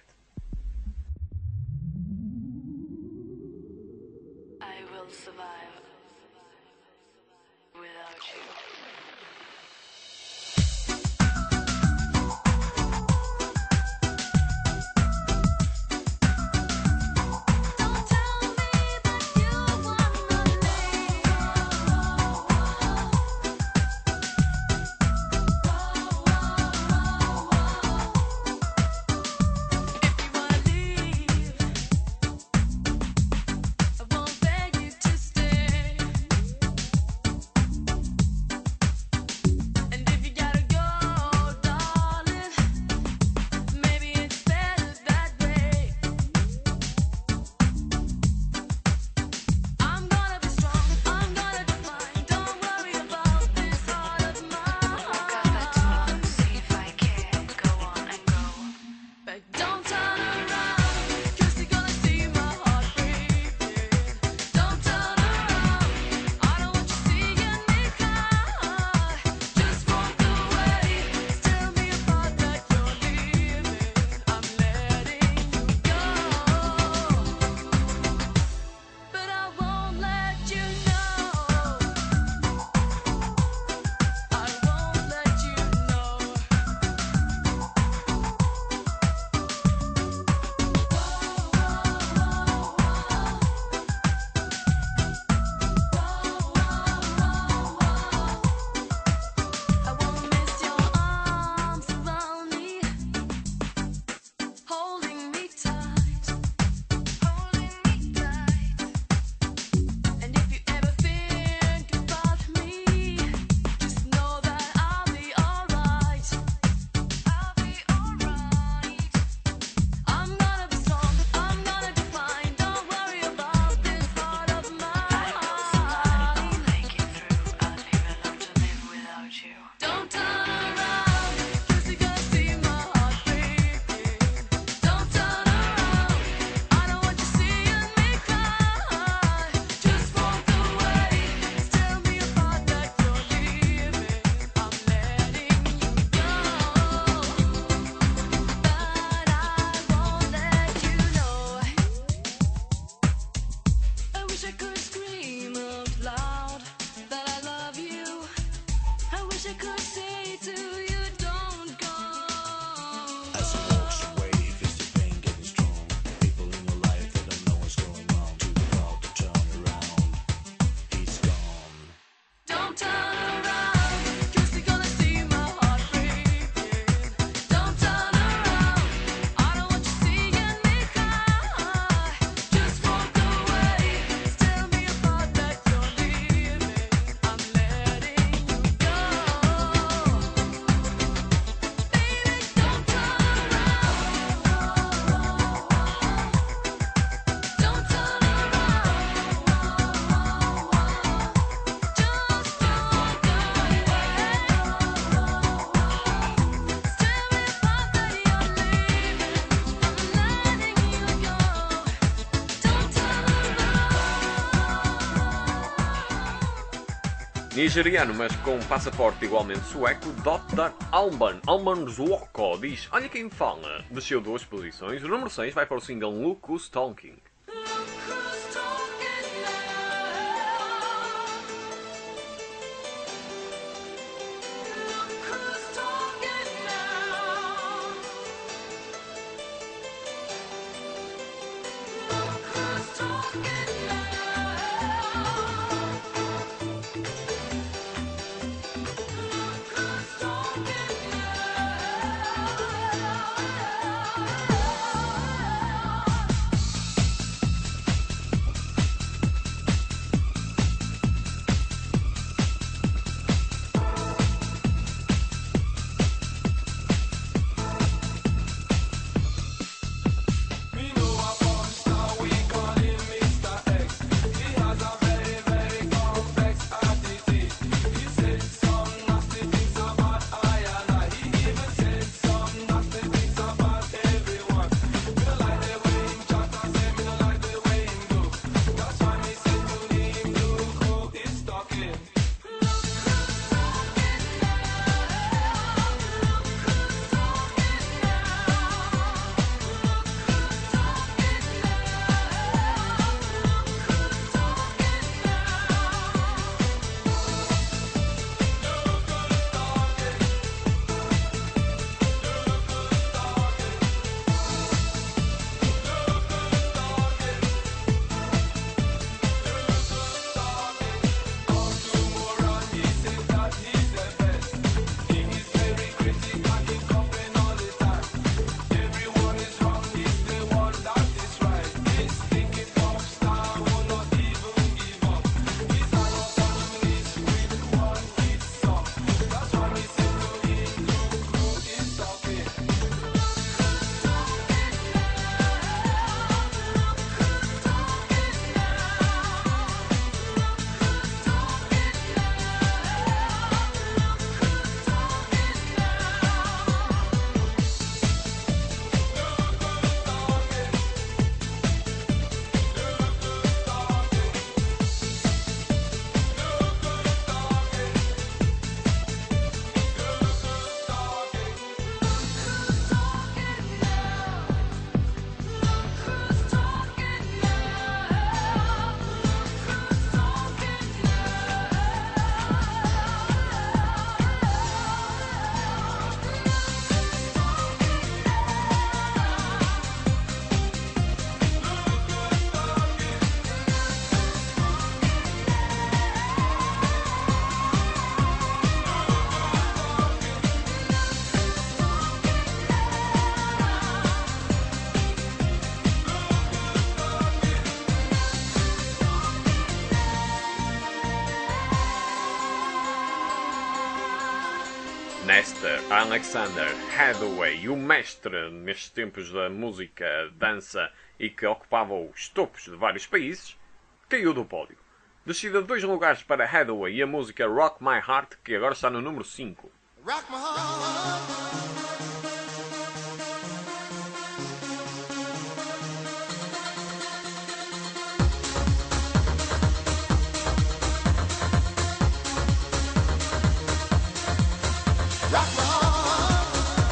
I will survive without you. Don't tell me that you wanna leave. If you wanna leave, I won't beg you to stay. And if you gotta go, darling, maybe it's better that way. I'm gonna be strong, I'm gonna define. Don't worry about this heart of mine. See if I can go on and go. But don't turn around, 'cause you're gonna see my heart breaking. Don't turn around, I don't want you seeing me cry. Just walk away, tell me about that you're leaving. I'm letting you go, but I won't let you know. I won't let you know. I won't miss your arms around me, holding me tight, And if you ever think about me, just know that I'll be alright. I'm gonna be strong, I'm gonna define. Don't worry about this heart of mine. Make it through, I'd even love to live without you. Don't turn around, 'cause you're gonna see my heart breaking. Don't turn around, I don't want you seeing me cry. Just walk away, tell me about that you're leaving. I'm letting you go, but I won't let you know. I wish I could scream out loud that I love you. I wish I could say to you, don't go. As you walks away, feels the pain getting strong. People in your life that don't know what's going on. Too proud to turn around. He's gone. Don't turn around, 'cause you're gonna see my heart breaking. Don't turn around, I don't want you seeing me cry. Just walk away, tell me about that you're leaving. I'm letting you go, baby. Don't turn around, don't turn Nigeriano, mas com passaporte igualmente sueco, Dr. Alban Zwoko diz: olha quem fala. Desceu 2 posições. O número 6 vai para o single Look Who's Talking. Nestor Alexander Hathaway, o mestre nestes tempos da música, dança e que ocupava os topos de vários países, caiu do pódio. Descida de 2 lugares para Hathaway e a música Rock My Heart, que agora está no número 5. Rock my heart. Rock my heart.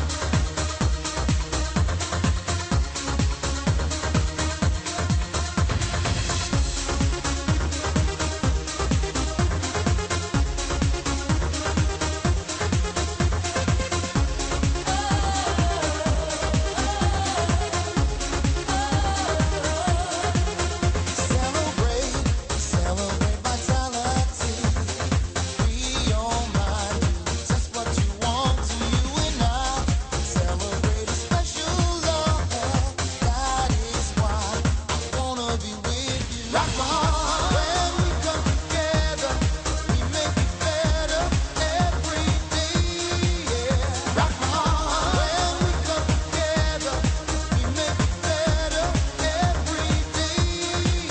Celebrate vitality. Free your mind. Just what you want to you and I. Celebrate a special love. That is why I wanna be with you. Rock my heart. When we come together, we make it better every day. Yeah. Rock my heart. When we come together, we make it better every day.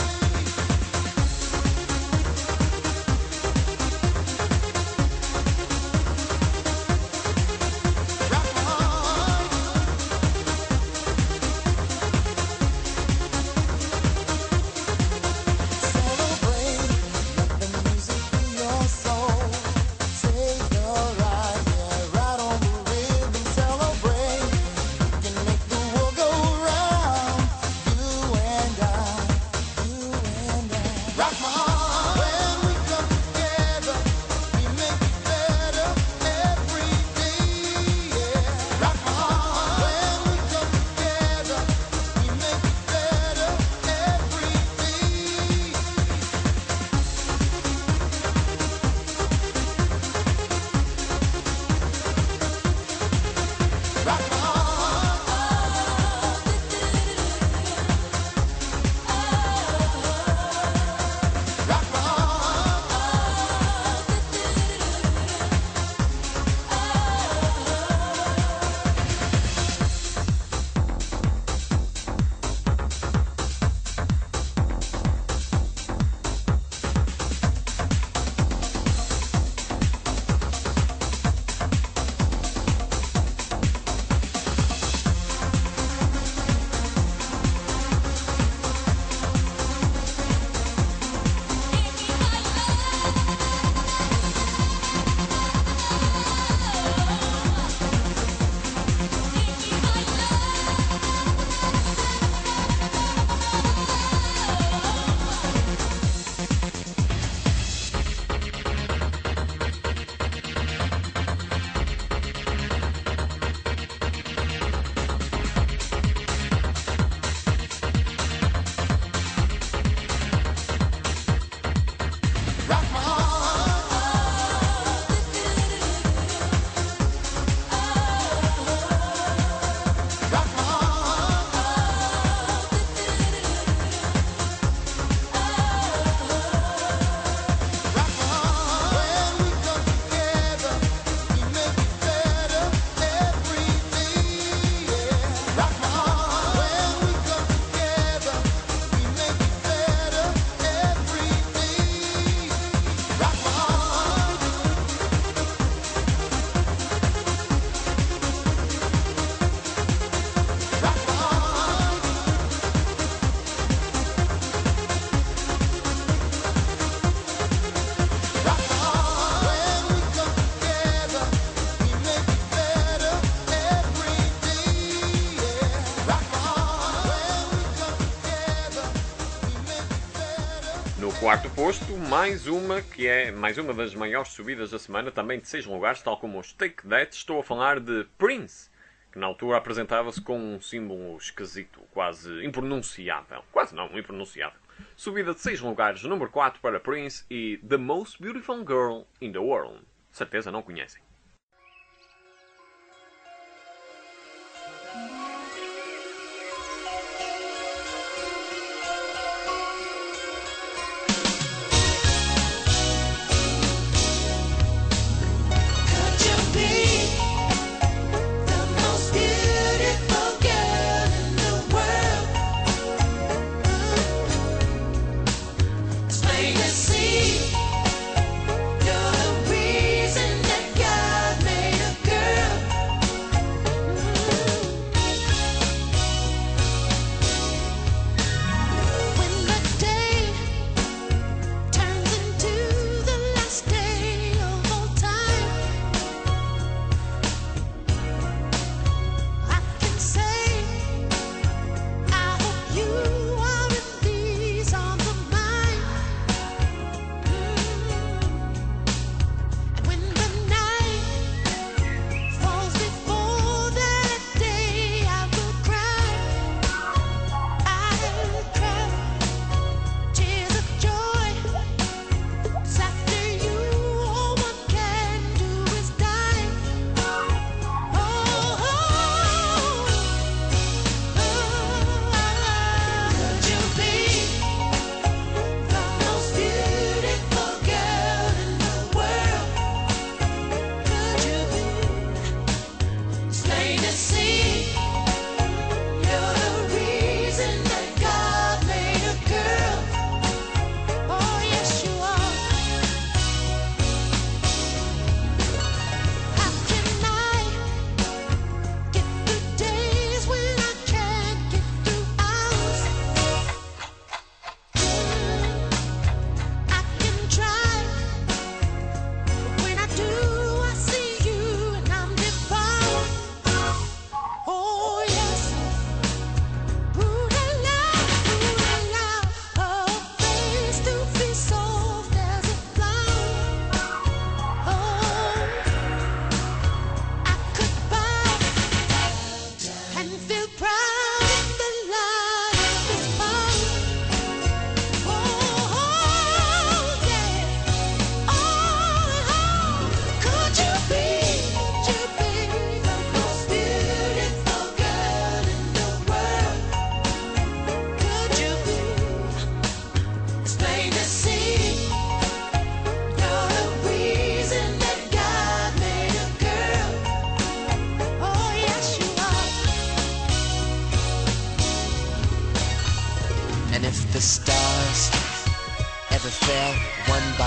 Rock my heart. Celebrate, let the music be your soul. Take a ride, yeah, right on the rhythm. Celebrate, we can make the world go round. You and I. Rock my heart. When we come together, we make it better every day. Yeah. Rock my heart. When we come together, we make it better every day. Rock my heart. Rock my Rock my heart. Rock my heart. Rock my heart. When we come together, we make it better every day. Yeah. Rock my heart. When we come together, we make it better every day. Rock my heart. Rock my heart. Rock my heart. When we come together, we make it better every day. Yeah. Rock my heart. When we come together, we make it better. No quarto posto, mais uma das maiores subidas da semana, também de 6 lugares, tal como os Take That. Estou a falar de Prince, que na altura apresentava-se com um símbolo esquisito, quase impronunciável. Quase não, impronunciável. Subida de 6 lugares, número 4 para Prince e The Most Beautiful Girl in the World. Certeza não conhecem. Could you be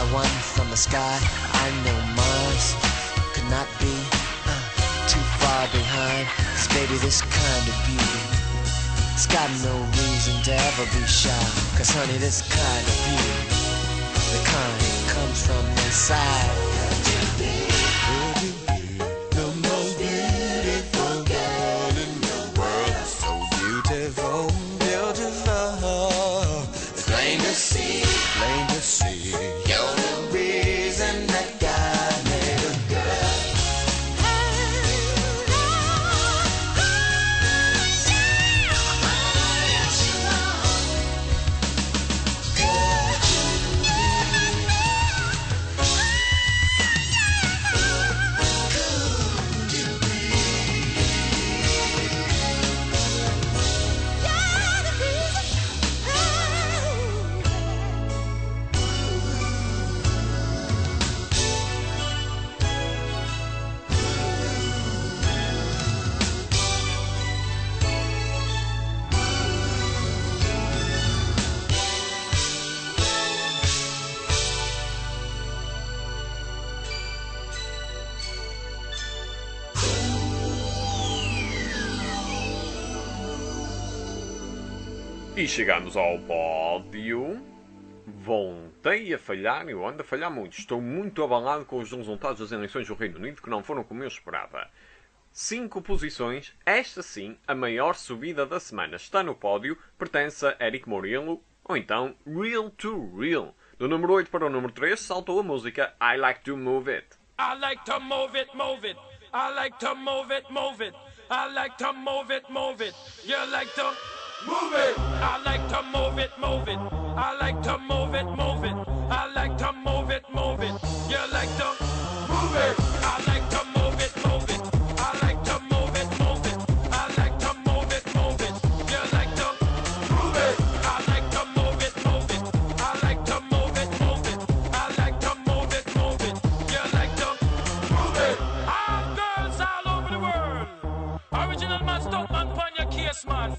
one from the sky. I know Mars could not be too far behind. 'Cause baby, this kind of beauty, it's got no reason to ever be shy. 'Cause honey, this kind of beauty, the kind that comes from inside. The most beautiful girl in the world. So beautiful, beautiful. It's plain to see, plain to see. You're the reason that God made a girl. E chegamos ao pódio. Voltei a falhar, eu ando a falhar muito. Estou muito abalado com os resultados das eleições do Reino Unido, que não foram como eu esperava. 5 posições, esta sim, a maior subida da semana. Está no pódio, pertence a Eric Morillo, ou então Real to Real. Do número 8 para o número 3, saltou a música I Like to Move It. I like to move it, move it. I like to move it, move it. I like to move it, move it. You like to move it. I like to move it, move it. I like to move it, move it. I like to move it, move it. You like to move it. I like to move it, move it. I like to move it, move it. I like to move it, move it. You like to move it. I like to move it, move it. I like to move it, move it. I like to move it, move it. You like to move it. All girls all over the world. Original man, stunt man, pon your case, man.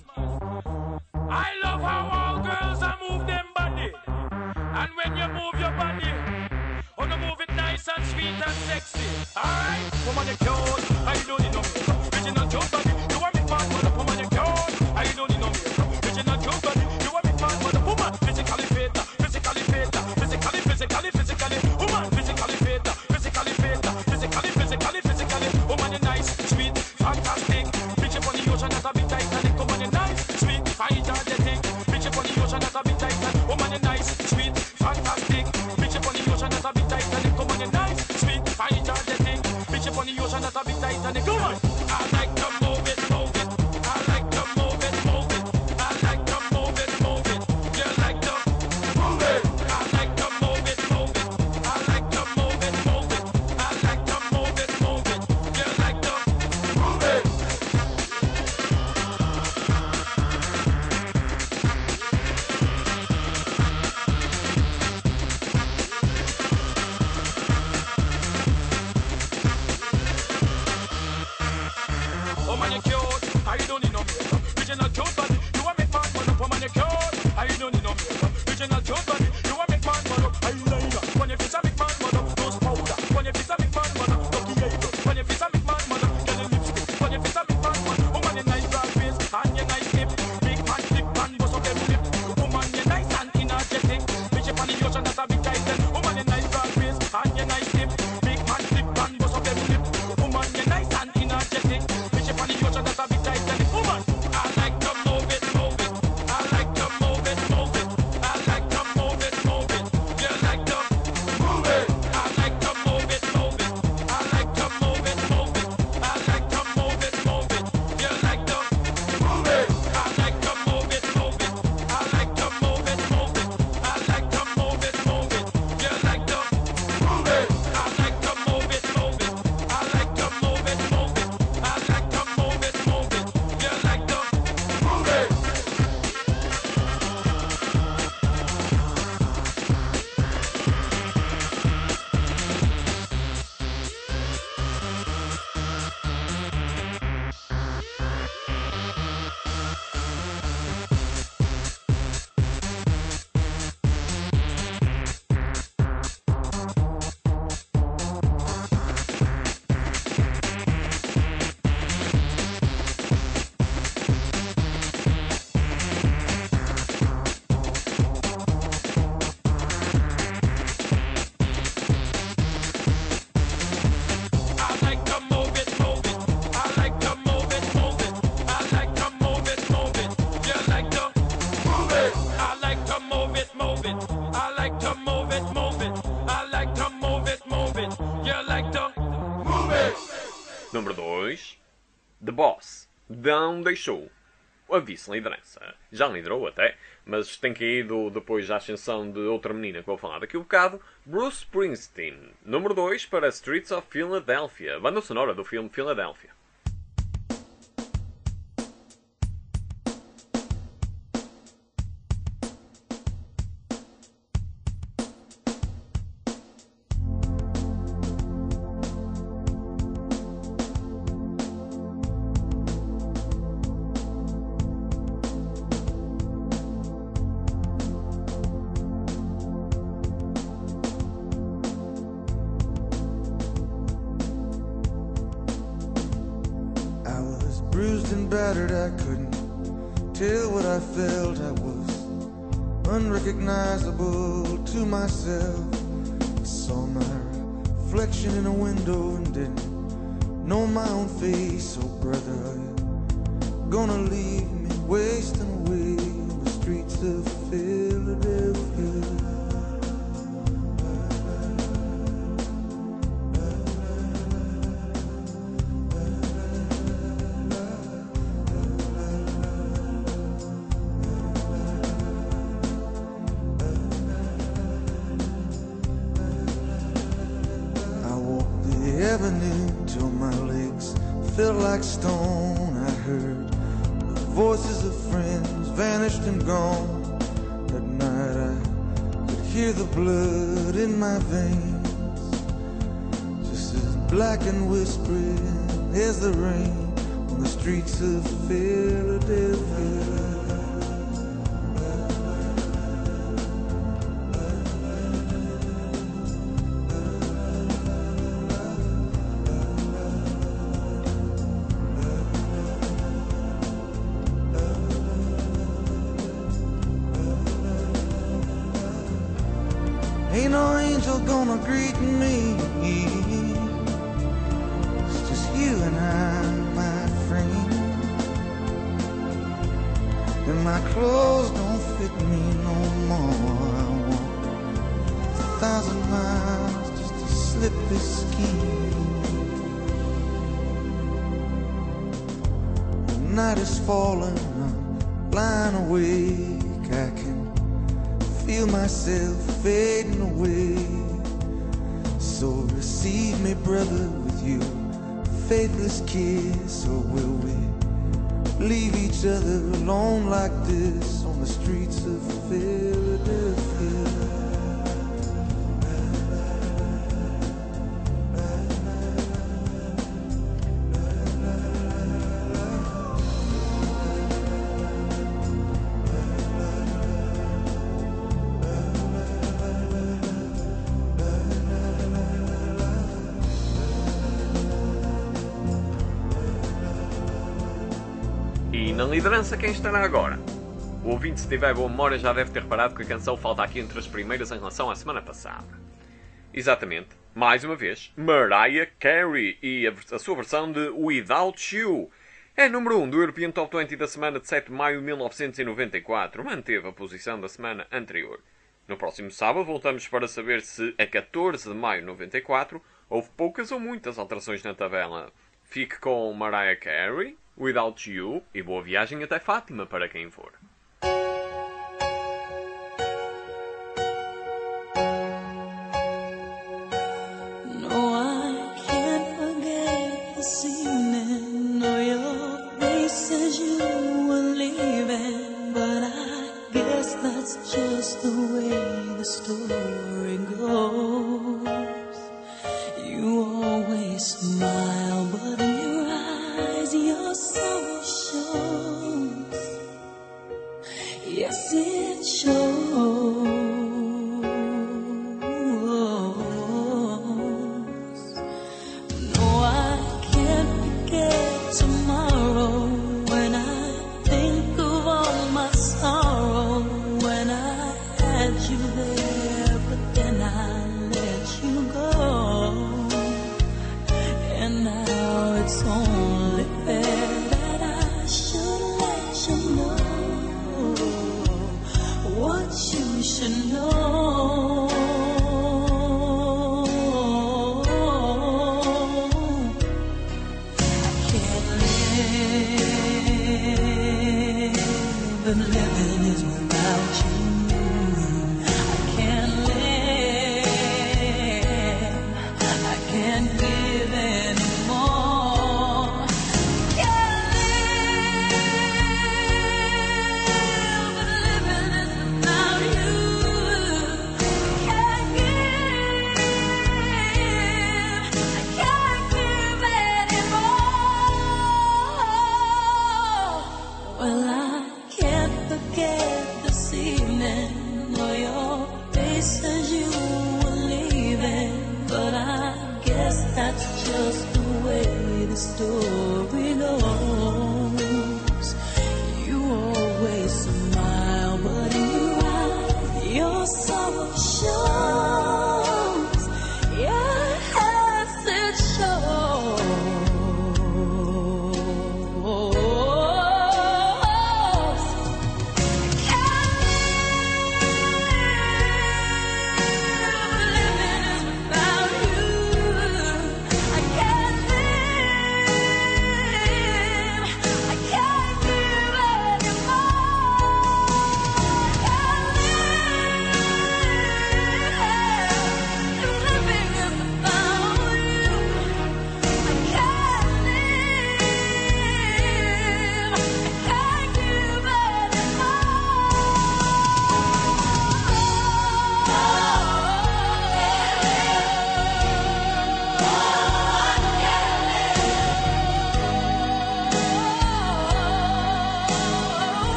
I love how all girls are move them body. And when you move your body, wanna move it nice and sweet and sexy. Alright, woman you cute, I don't need no makeup. Original cute body, you want me part for the woman you cute, I don't need no makeup. Original cute body, you want me part for the woman. Physically fit, physically fit, physically. Woman, physically fit, physically. Woman you nice, sweet, fantastic. Bitch up on the ocean that's a bit Titanic. Woman you nice, sweet, fine, energetic. Bitch up on the ocean that's a bit Titanic. Woman you nice, sweet, fantastic. Bitch up on the ocean that's a bit Titanic. Woman you nice, sweet, fine, energetic. Bitch up on the ocean that's a bit Titanic. Come on. I like to move it, move it. I like to move it, move it. I like to move it, move it. You like to move it. I like to move it, move it. I like to move it, move it. I like to move it, move it. You like to move it. Número 2, The Boss. Não deixou a vice-liderança. Já liderou até, mas tem caído depois da ascensão de outra menina que vou falar daqui a um bocado, Bruce Springsteen. Número 2 para Streets of Philadelphia, banda sonora do filme Philadelphia. I was bruised and battered, I couldn't tell what I felt. I was unrecognizable to myself. I saw my reflection in a window and didn't know my own face. Oh brother, are you gonna leave me wasting away on the streets of Philadelphia? I walked the avenue till my legs felt like stone. I heard the voices of friends vanished and gone. At night I could hear the blood in my veins, just as black and whispering as the rain on the streets of Philadelphia. Ain't no angel gonna greet me. It's just you and I, my friend. And my clothes don't fit me no more. I walked 1,000 miles just to slip this skin. The night is falling, I'm lying awake. I can feel myself fading away. So receive me, brother, with your faithless kiss. Or will we leave each other alone like this on the streets of Philadelphia? E na liderança quem estará agora? O ouvinte, se tiver boa memória, já deve ter reparado que a canção falta aqui entre as primeiras em relação à semana passada. Exatamente, mais uma vez, Mariah Carey e a sua versão de Without You. É número 1 do European Top 20 da semana de 7 de maio de 1994. Manteve a posição da semana anterior. No próximo sábado voltamos para saber se a 14 de maio de 94 houve poucas ou muitas alterações na tabela. Fique com Mariah Carey, Without You e boa viagem até Fátima para quem for. No, I can't forget this evening. No, your face says you were leaving, but I guess that's just the way the story goes. You always smile, but in your eyes your soul shows. story.